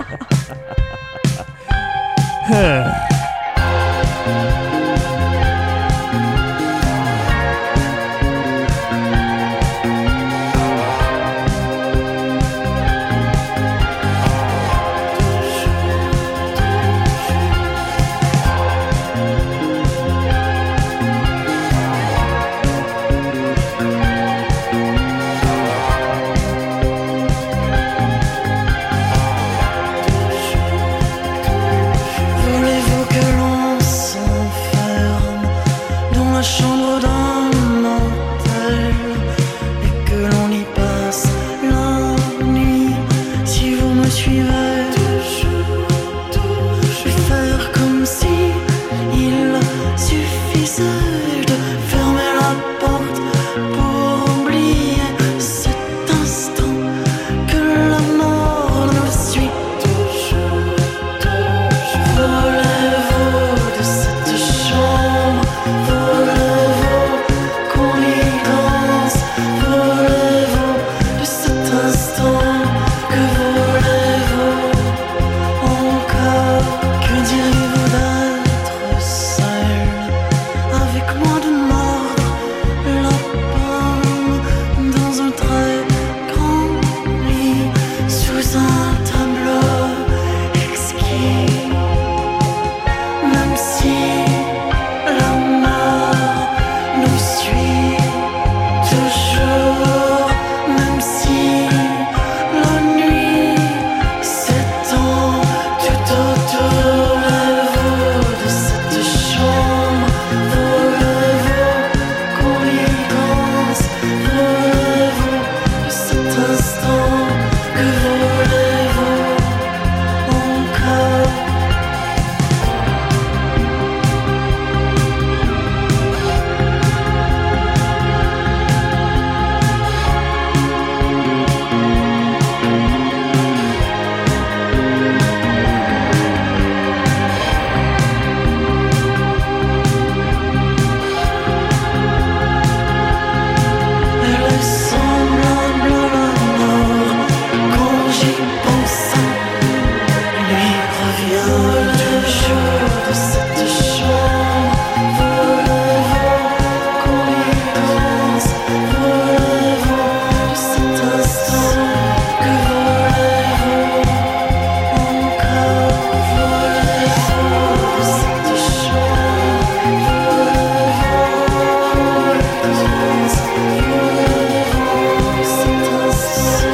Voulez-vous que l'on s'enferme dans la chambre d'un motel et que l'on y passe la nuit? Si vous me suivez, je vais faire comme si il suffisait de fermer la porte pour oublier cet instant que la mort nous suit. Voulez-vous de cette chambre? Voulez-vous qu'on y danse? Voulez-vous de cet instant? Que voulez-vous encore? Que diriez-vous d'être seul avec moi, de mordre la pomme dans un très grand lit sous un tableau exquis? Même si la mort nous suit toujours, même si la nuit s'étend tout autour. Voulez-vous de cette chambre? Voulez-vous qu'on y danse? Voulez-vous de cet instant? Que voulez-vous encore? Elle est semblable à la mort quand j'y pense. Lui revient toujours de cette chambre. Voulez-vous qu'on y danse? Voulez-vous de cet instant? Que voulez-vous encore? Voulez-vous de cette chambre? Voulez-vous qu'on y danse? Voulez-vous de cet instant?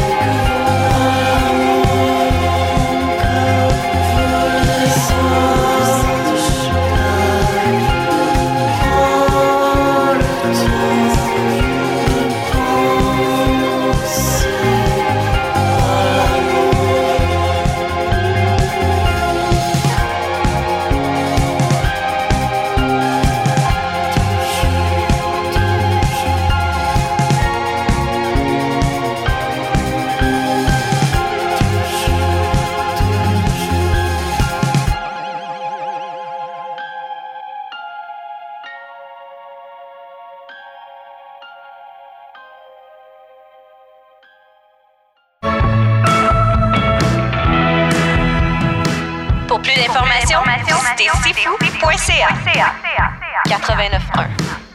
Pour plus d'informations, visitez sifou.ca. 89.1.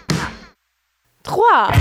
3.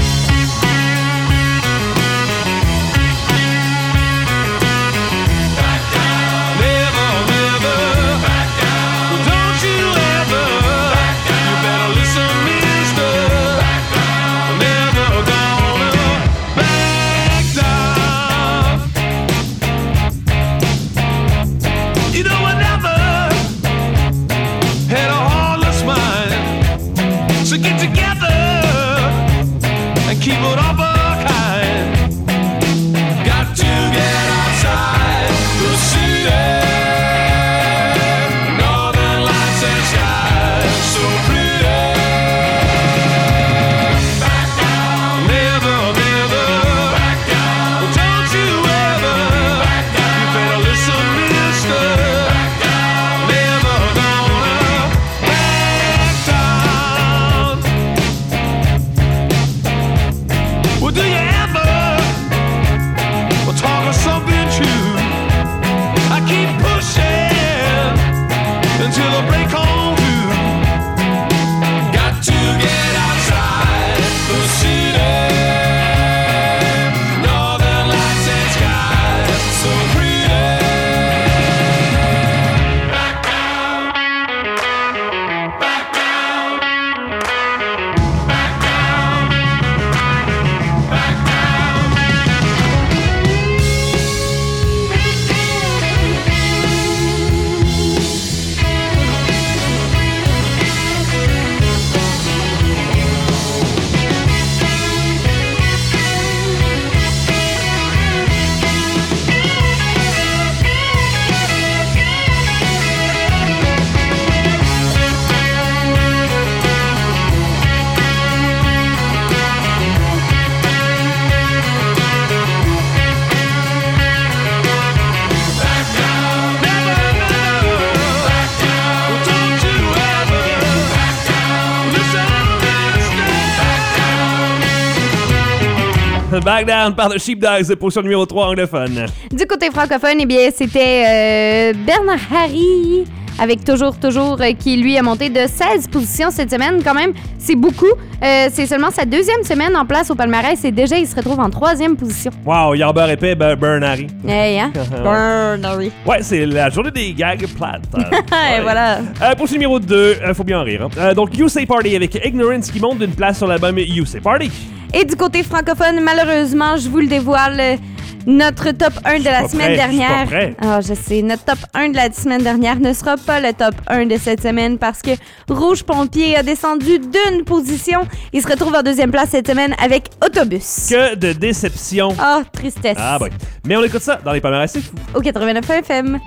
Back Down par The Sheepdogs, position numéro 3 anglophone. Du côté francophone, eh bien, c'était Bernard Harry avec Toujours, qui lui a monté de 16 positions cette semaine. Quand même, c'est beaucoup. C'est seulement sa deuxième semaine en place au palmarès et déjà, il se retrouve en 3e position. Wow, Yarber épais, Bernard Harry. Hey, hein? Bernard Harry. Ouais, c'est la journée des gags plates. Et voilà. Pour ce numéro 2, faut bien en rire. Hein. Donc, You Say Party avec Ignorance qui monte d'une place sur l'album You Say Party. Et du côté francophone, malheureusement, je vous le dévoile, notre top 1 de la semaine dernière. Ah, je sais. Notre top 1 de la semaine dernière ne sera pas le top 1 de cette semaine parce que Rouge Pompier a descendu d'une position. Il se retrouve en 2e place cette semaine avec Autobus. Que de déception. Ah, tristesse. Ah, bon. Mais on écoute ça dans les palmarès, c'est fou. Au 89 FM.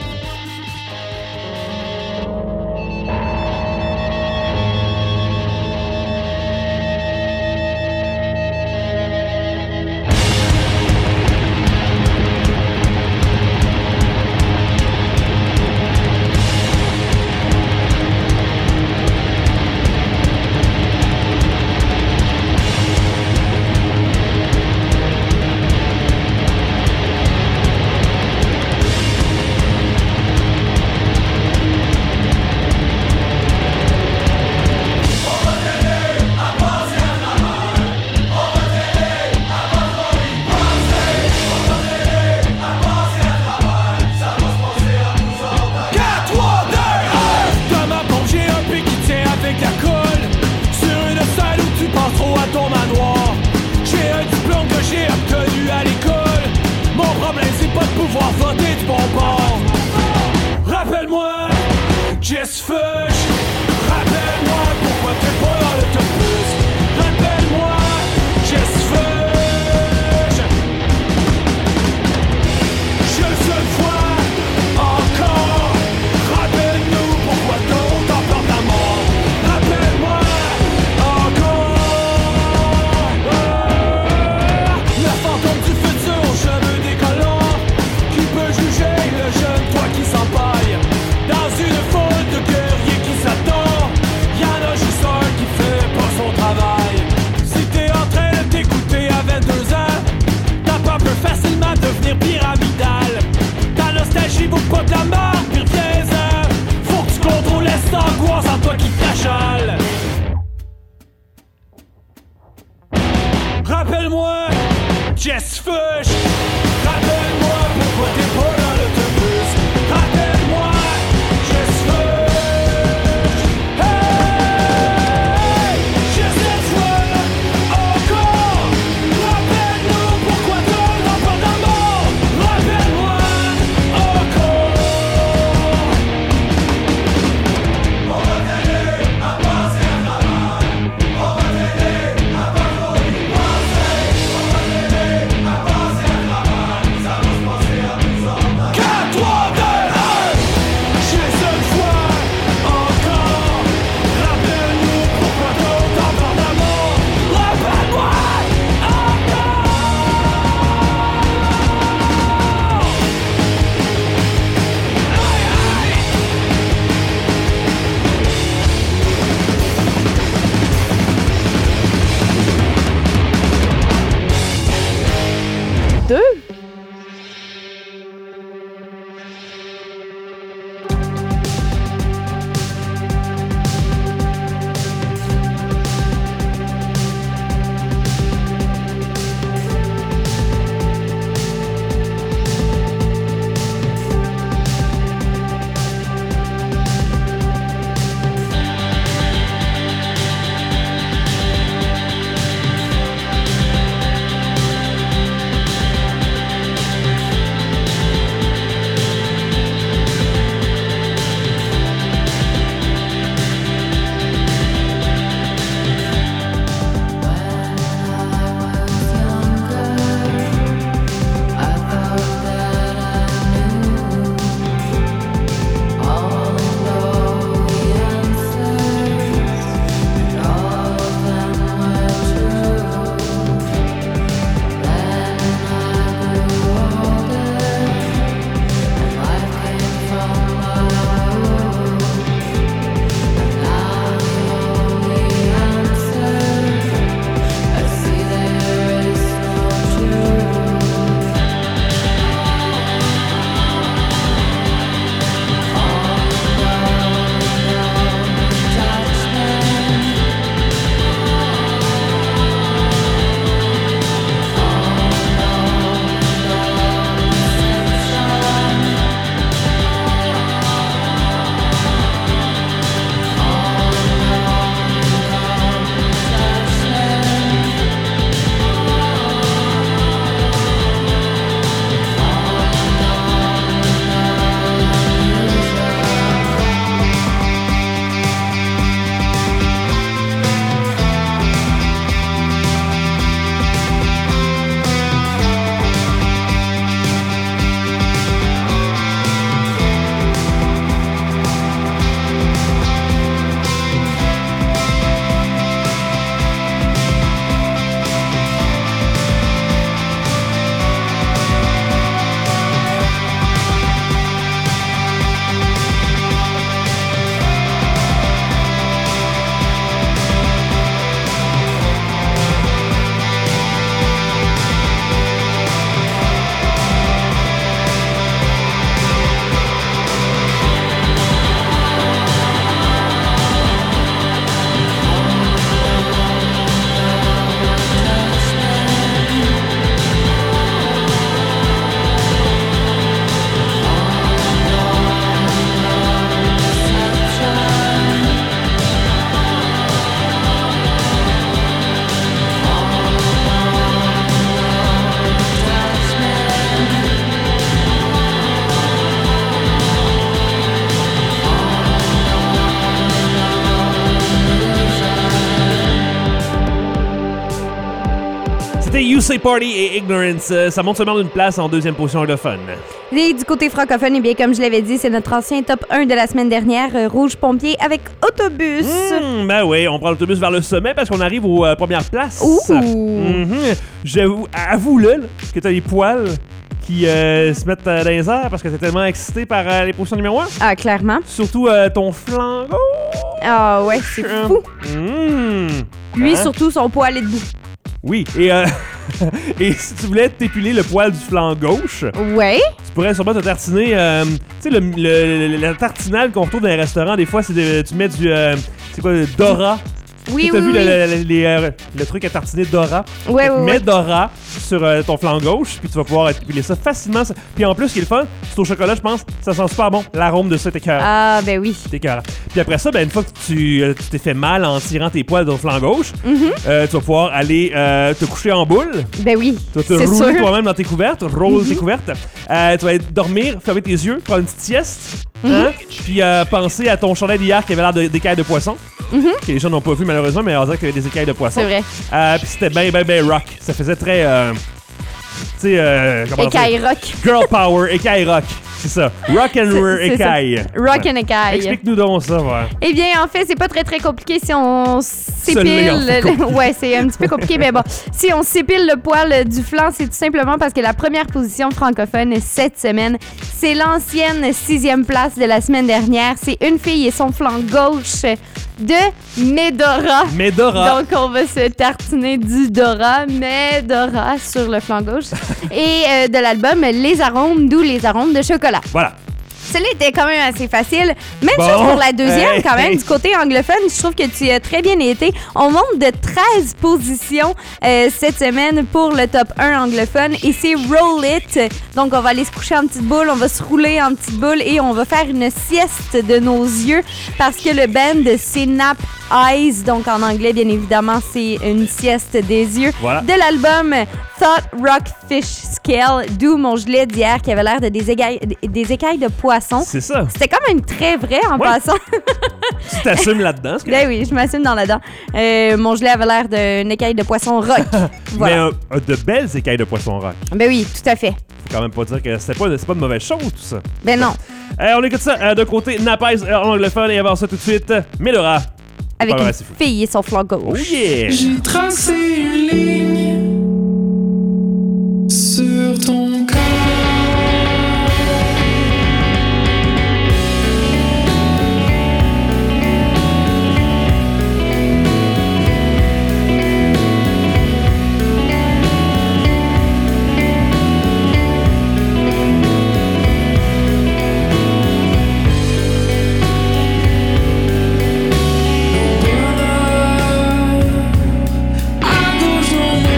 Jess Fush, rappelle-moi pourquoi t'es pas dans l'autobus. Rappelle-moi, Jess Fush. Je le vois encore. Rappelle-nous pourquoi d'autres t'en portent la mort. Rappelle-moi encore. Le fantôme du futur aux cheveux décollants qui peut juger le jeune toi qui s'empaille dans une foule de guerriers qui s'attendent. Y'en a juste un qui fait pas son travail. Si t'es en train de t'écouter à 22 ans, ta peur peut facilement devenir pyramidale. Ta nostalgie vaut pas de la mort, puis reviens-en. Faut que tu contrôles cette angoisse en toi qui t'achale. Rappelle-moi, Jess Fush. Rappelle-moi pourquoi t'es pas dans l'autobus. Rappelle-moi, Jess Fush. Hey, je sais toi encore. Rappelle-nous pourquoi t'as pas d'amour. Rappelle-moi encore. On va t'aider à passer à travers. On va t'aider à pas trop y penser. On va t'aider à passer à Say Party et Ignorance. Ça monte seulement d'une place en deuxième position anglophone. Et du côté francophone, eh bien, comme je l'avais dit, c'est notre ancien top 1 de la semaine dernière, Rouge Pompier avec Autobus. Ben oui, on prend l'autobus vers le sommet parce qu'on arrive aux premières places. Avoue-le là, que t'as les poils qui se mettent dans les airs parce que t'es tellement excité par les positions numéro 1. Ah, clairement. Surtout ton flanc gauche. Ah ouais, c'est fou. Lui, surtout, son poil est debout. Oui, et si tu voulais t'épiler le poil du flanc gauche, ouais, tu pourrais sûrement te tartiner, tu sais, la tartinade qu'on retrouve dans les restaurants, des fois, c'est tu mets du, c'est quoi, Dora. Oui, t'as oui, vu oui. le truc à tartiner Dora? Ouais, tu ouais, mets Dora sur ton flanc gauche, puis tu vas pouvoir épiler ça facilement. Puis en plus, ce qui est le fun, c'est au chocolat, je pense, ça sent super bon. L'arôme de ça, t'es cœur. Ah, ben oui. T'es cœur. Puis après ça, ben, une fois que tu t'es fait mal en tirant tes poils de ton flanc gauche, tu vas pouvoir aller te coucher en boule. Ben oui. Tu vas te rouler toi-même dans tes couvertes, roll tes couvertes. Tu vas aller dormir, fermer tes yeux, prendre une petite sieste. Puis penser à ton chandail d'hier qui avait l'air d'écailles de poisson. Que les gens n'ont pas vu malheureusement, mais on dirait qu'il y avait des écailles de poisson. C'est vrai. Puis c'était bien rock. Ça faisait très. Tu sais. Écaille rock. Girl power, écaille rock. C'est ça. Rock and écaille. Rock and écaille. Explique-nous donc ça, ouais. Eh bien, en fait, c'est pas très compliqué si on s'épile. Ouais, c'est un petit peu compliqué, mais bon. Si on s'épile le poil du flanc, c'est tout simplement parce que la première position francophone cette semaine, c'est l'ancienne 6e place de la semaine dernière. C'est Une fille et son flanc gauche de Medora. Medora. Donc, on va se tartiner du Dora, Medora sur le flanc gauche. Et de l'album Les Arômes, d'où les arômes de chocolat. Voilà. Celui-là était quand même assez facile. Même chose pour la deuxième, quand même. Du côté anglophone, je trouve que tu as très bien été. On monte de 13 positions cette semaine pour le top 1 anglophone. Et c'est Roll It. Donc, on va aller se coucher en petite boule, on va se rouler en petite boule et on va faire une sieste de nos yeux parce que le band, c'est Nap Eyes. Donc, en anglais, bien évidemment, c'est une sieste des yeux. Voilà. De l'album Thought Rock Fish Scale, d'où mon gilet d'hier qui avait l'air de des écailles de poisson. C'est ça. C'était quand même très vrai en passant. Tu t'assumes là-dedans? Ben oui, je m'assume dans là-dedans. Mon gilet avait l'air d'une écaille de poisson rock. Voilà. Mais de belles écailles de poisson rock. Ben oui, tout à fait. Faut quand même pas dire que c'est pas de mauvaise chose, tout ça. Ben non. On écoute ça de côté Napaz en anglophone et avant ça tout de suite, Medora. Avec une fille et son flanc gauche. Oh yeah! J'ai tracé une ligne sur ton corps. À gauche dans mon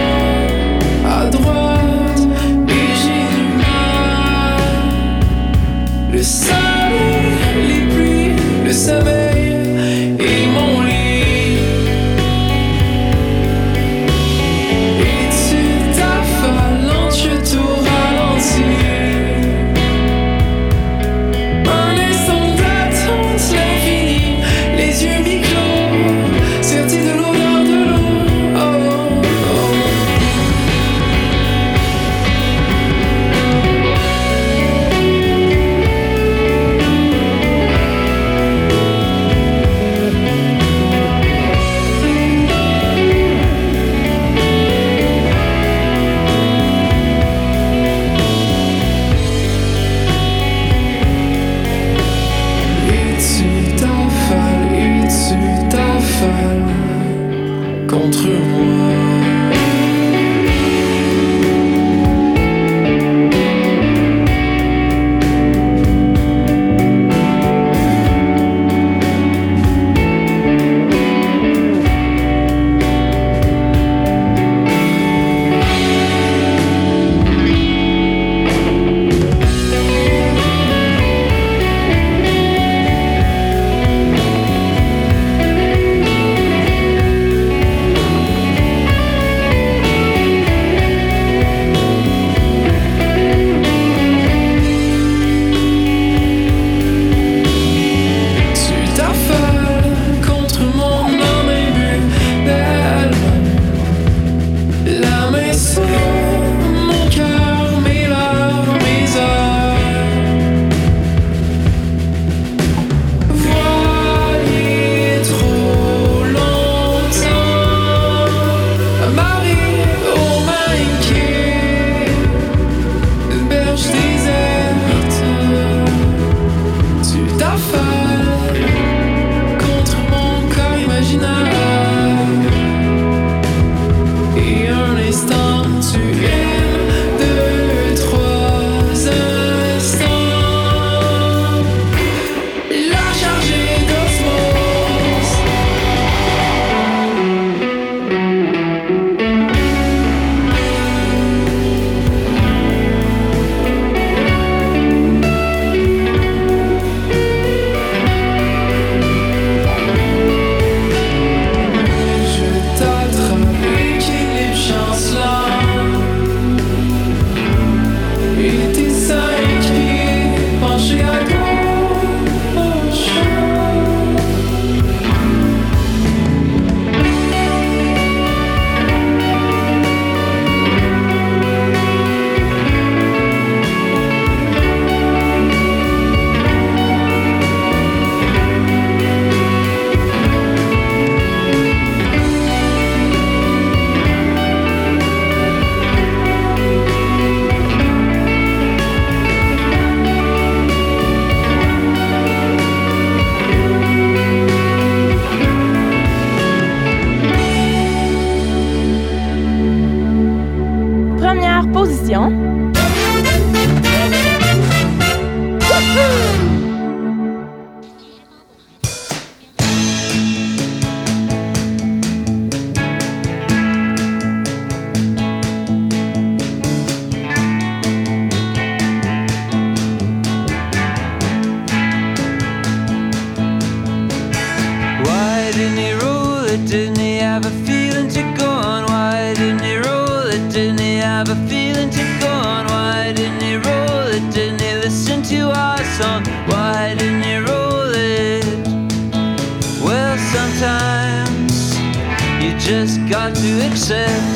hard to accept.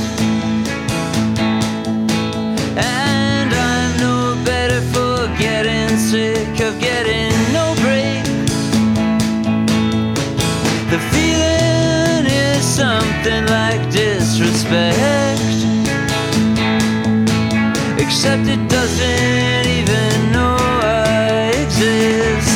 And I'm no better for getting sick of getting no break. The feeling is something like disrespect, except it doesn't even know I exist.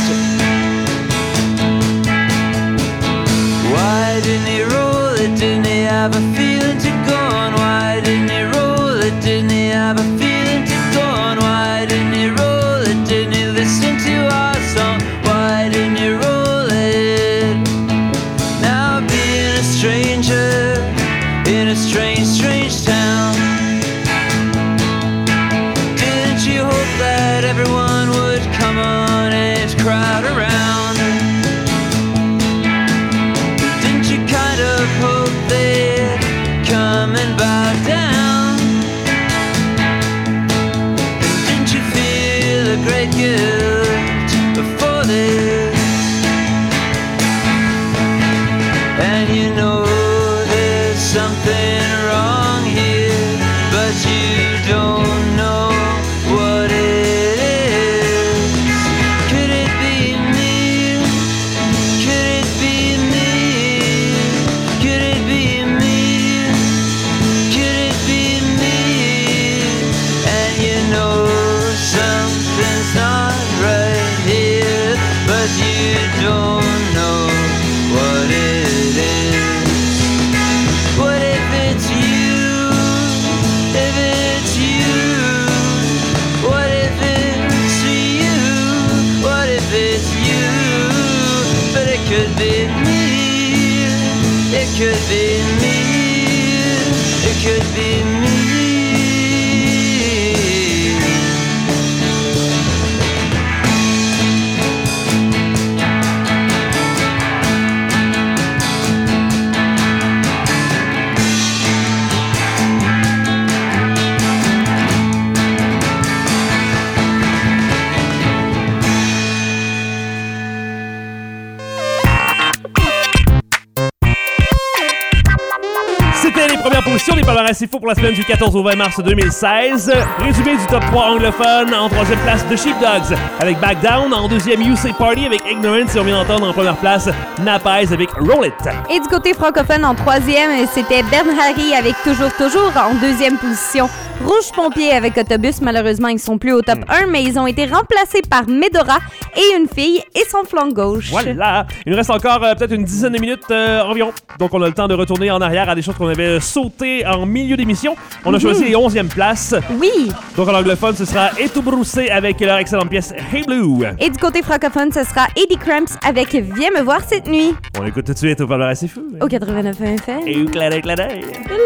Why didn't he roll it? Didn't he have a feeling to go on? Why didn't he roll it? Didn't he have a feeling to go on? Why didn't he roll it? Didn't he listen to our song? Why didn't he roll it? Now being a stranger in a strange, strange town, didn't you hope that everyone would come on and crowd around? Didn't you kind of hope they'd come and bow down? And didn't you feel a great guilt before this? And you know there's something wrong here, but you don't know what it is. Could it be me? Could it be me? Could it be me? Could it be me? And you know something's not right here, but you don't know what it is. What if it's you? If it's you? What if it's you? What if it's you? But it could be me. It could be me. It could be me. C'était les premières positions des palmarès C'est Fou pour la semaine du 14 au 20 mars 2016. Résumé du top 3 anglophone. En troisième place, The Sheepdogs avec Back Down. En deuxième, You Say Party avec Ignorance. Et on vient d'entendre en première place Nappies avec Roll It. Et du côté francophone, en troisième, c'était Bernharry avec Toujours Toujours. En deuxième position, Rouge Pompier avec Autobus. Malheureusement, ils sont plus au top 1, mais ils ont été remplacés par Medora et une fille et son flanc gauche. Voilà. Il nous reste encore peut-être une dizaine de minutes environ. Donc, on a le temps de retourner en arrière à des choses qu'on avait sautées en milieu d'émission. On a choisi les 11e places. Oui. Donc, en anglophone, ce sera Eto Broussé avec leur excellente pièce Hey Blue. Et du côté francophone, ce sera Eddie Cramps avec Viens me voir cette nuit. On écoute tout de suite au palmarès C'est Fou. Au 89 FM. Et au claret, claret.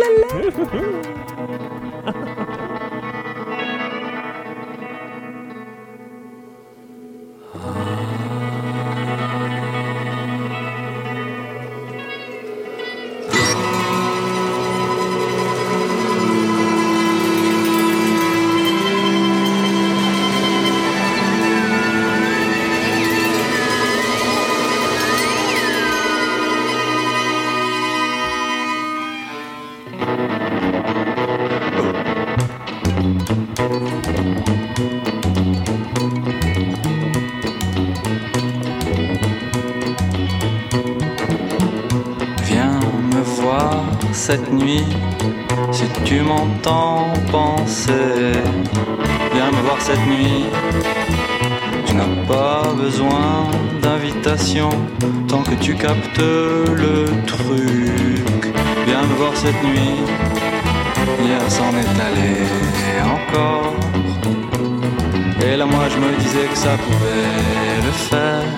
Cette nuit, si tu m'entends penser, viens me voir cette nuit. Tu n'as pas besoin d'invitation tant que tu captes le truc. Viens me voir cette nuit, hier s'en est allé encore. Et là moi je me disais que ça pouvait le faire.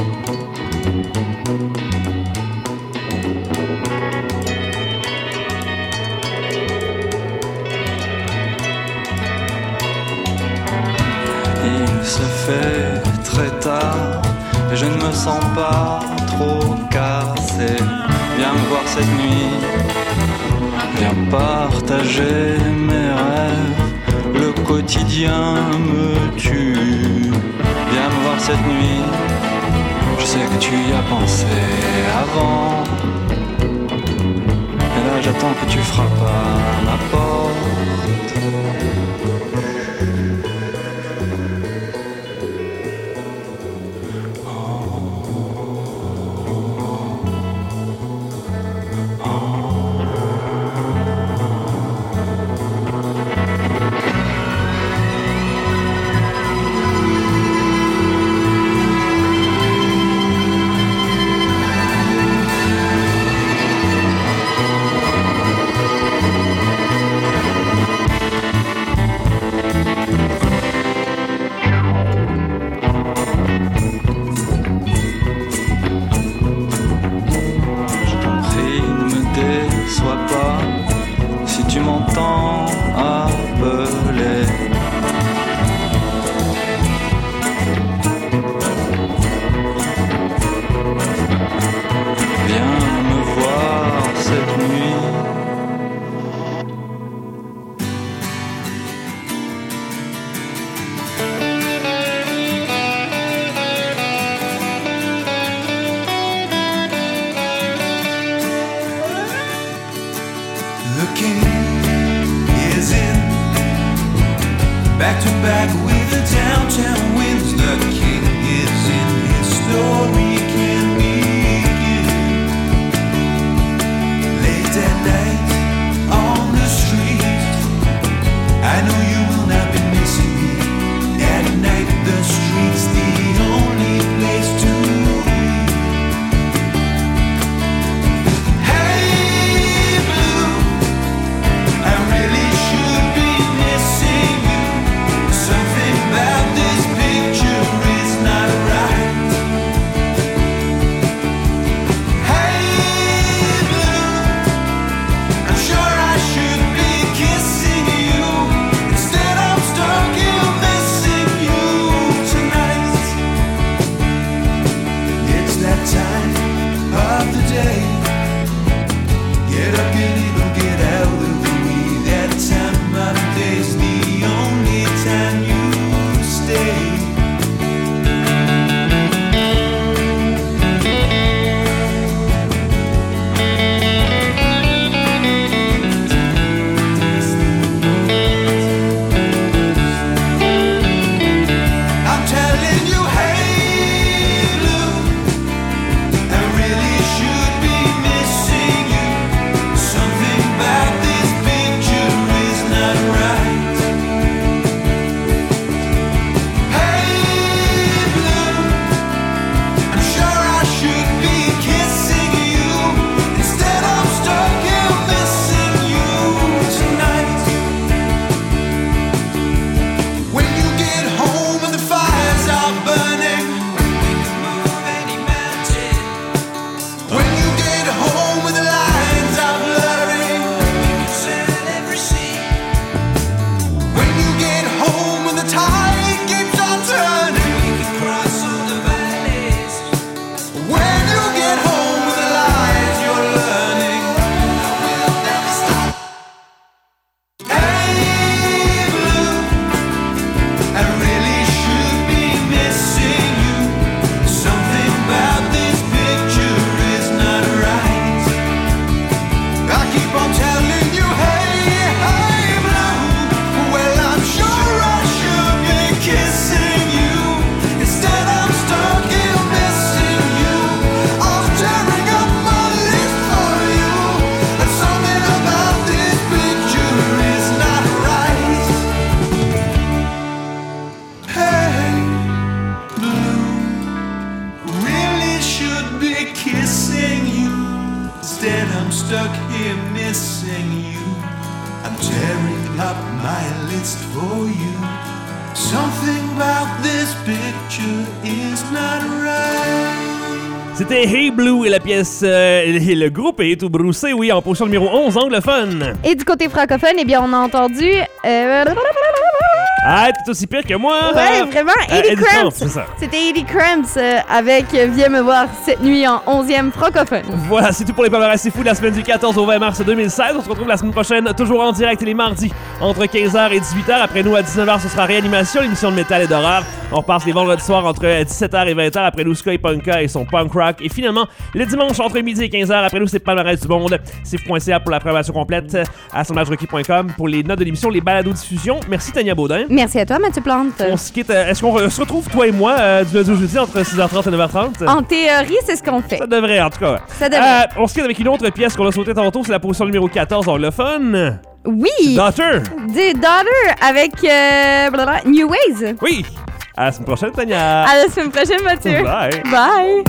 Il se fait très tard et je ne me sens pas trop cassé. Viens me voir cette nuit, viens partager mes rêves. Le quotidien me tue. Viens me voir cette nuit, je sais que tu y as pensé avant. Et là j'attends que tu frappes à ma porte. C'était Hey Blue et la pièce, le groupe est tout broussé, oui, en position numéro 11, anglophone. Et du côté francophone, eh bien, on a entendu... Ah, t'es aussi pire que moi! Ouais, vraiment, Eddie Cramps! C'est ça. C'était Eddie Cramps avec Viens me voir cette nuit en 11e francophone. Voilà, c'est tout pour les palmarès c'est fou de la semaine du 14 au 20 mars 2016. On se retrouve la semaine prochaine, toujours en direct les mardis, entre 15h et 18h. Après nous, à 19h, ce sera Réanimation, l'émission de métal et d'horreur. On repasse les vendredis soirs entre 17h et 20h. Après nous, Sky Punka et son punk rock. Et finalement, le dimanche entre midi et 15h. Après nous, c'est Palmarès du monde. Sifu.ca pour la programmation complète. Assemblagerequis.com pour les notes de l'émission, les balados-diffusions. Merci Tania Baudin. Merci à toi, Mathieu Plante. On se quitte. Est-ce qu'on se retrouve, toi et moi, du lundi au jeudi entre 6h30 et 9h30? En théorie, c'est ce qu'on fait. Ça devrait, en tout cas. Ça devrait. On se quitte avec une autre pièce qu'on a sautée tantôt. C'est la position numéro 14 anglophone. Oui! Daughter! The Daughter avec New Ways. Oui! À la semaine prochaine, Tania! À la semaine prochaine, Mathieu! Bye! Bye!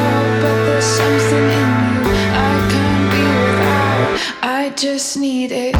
Just need it.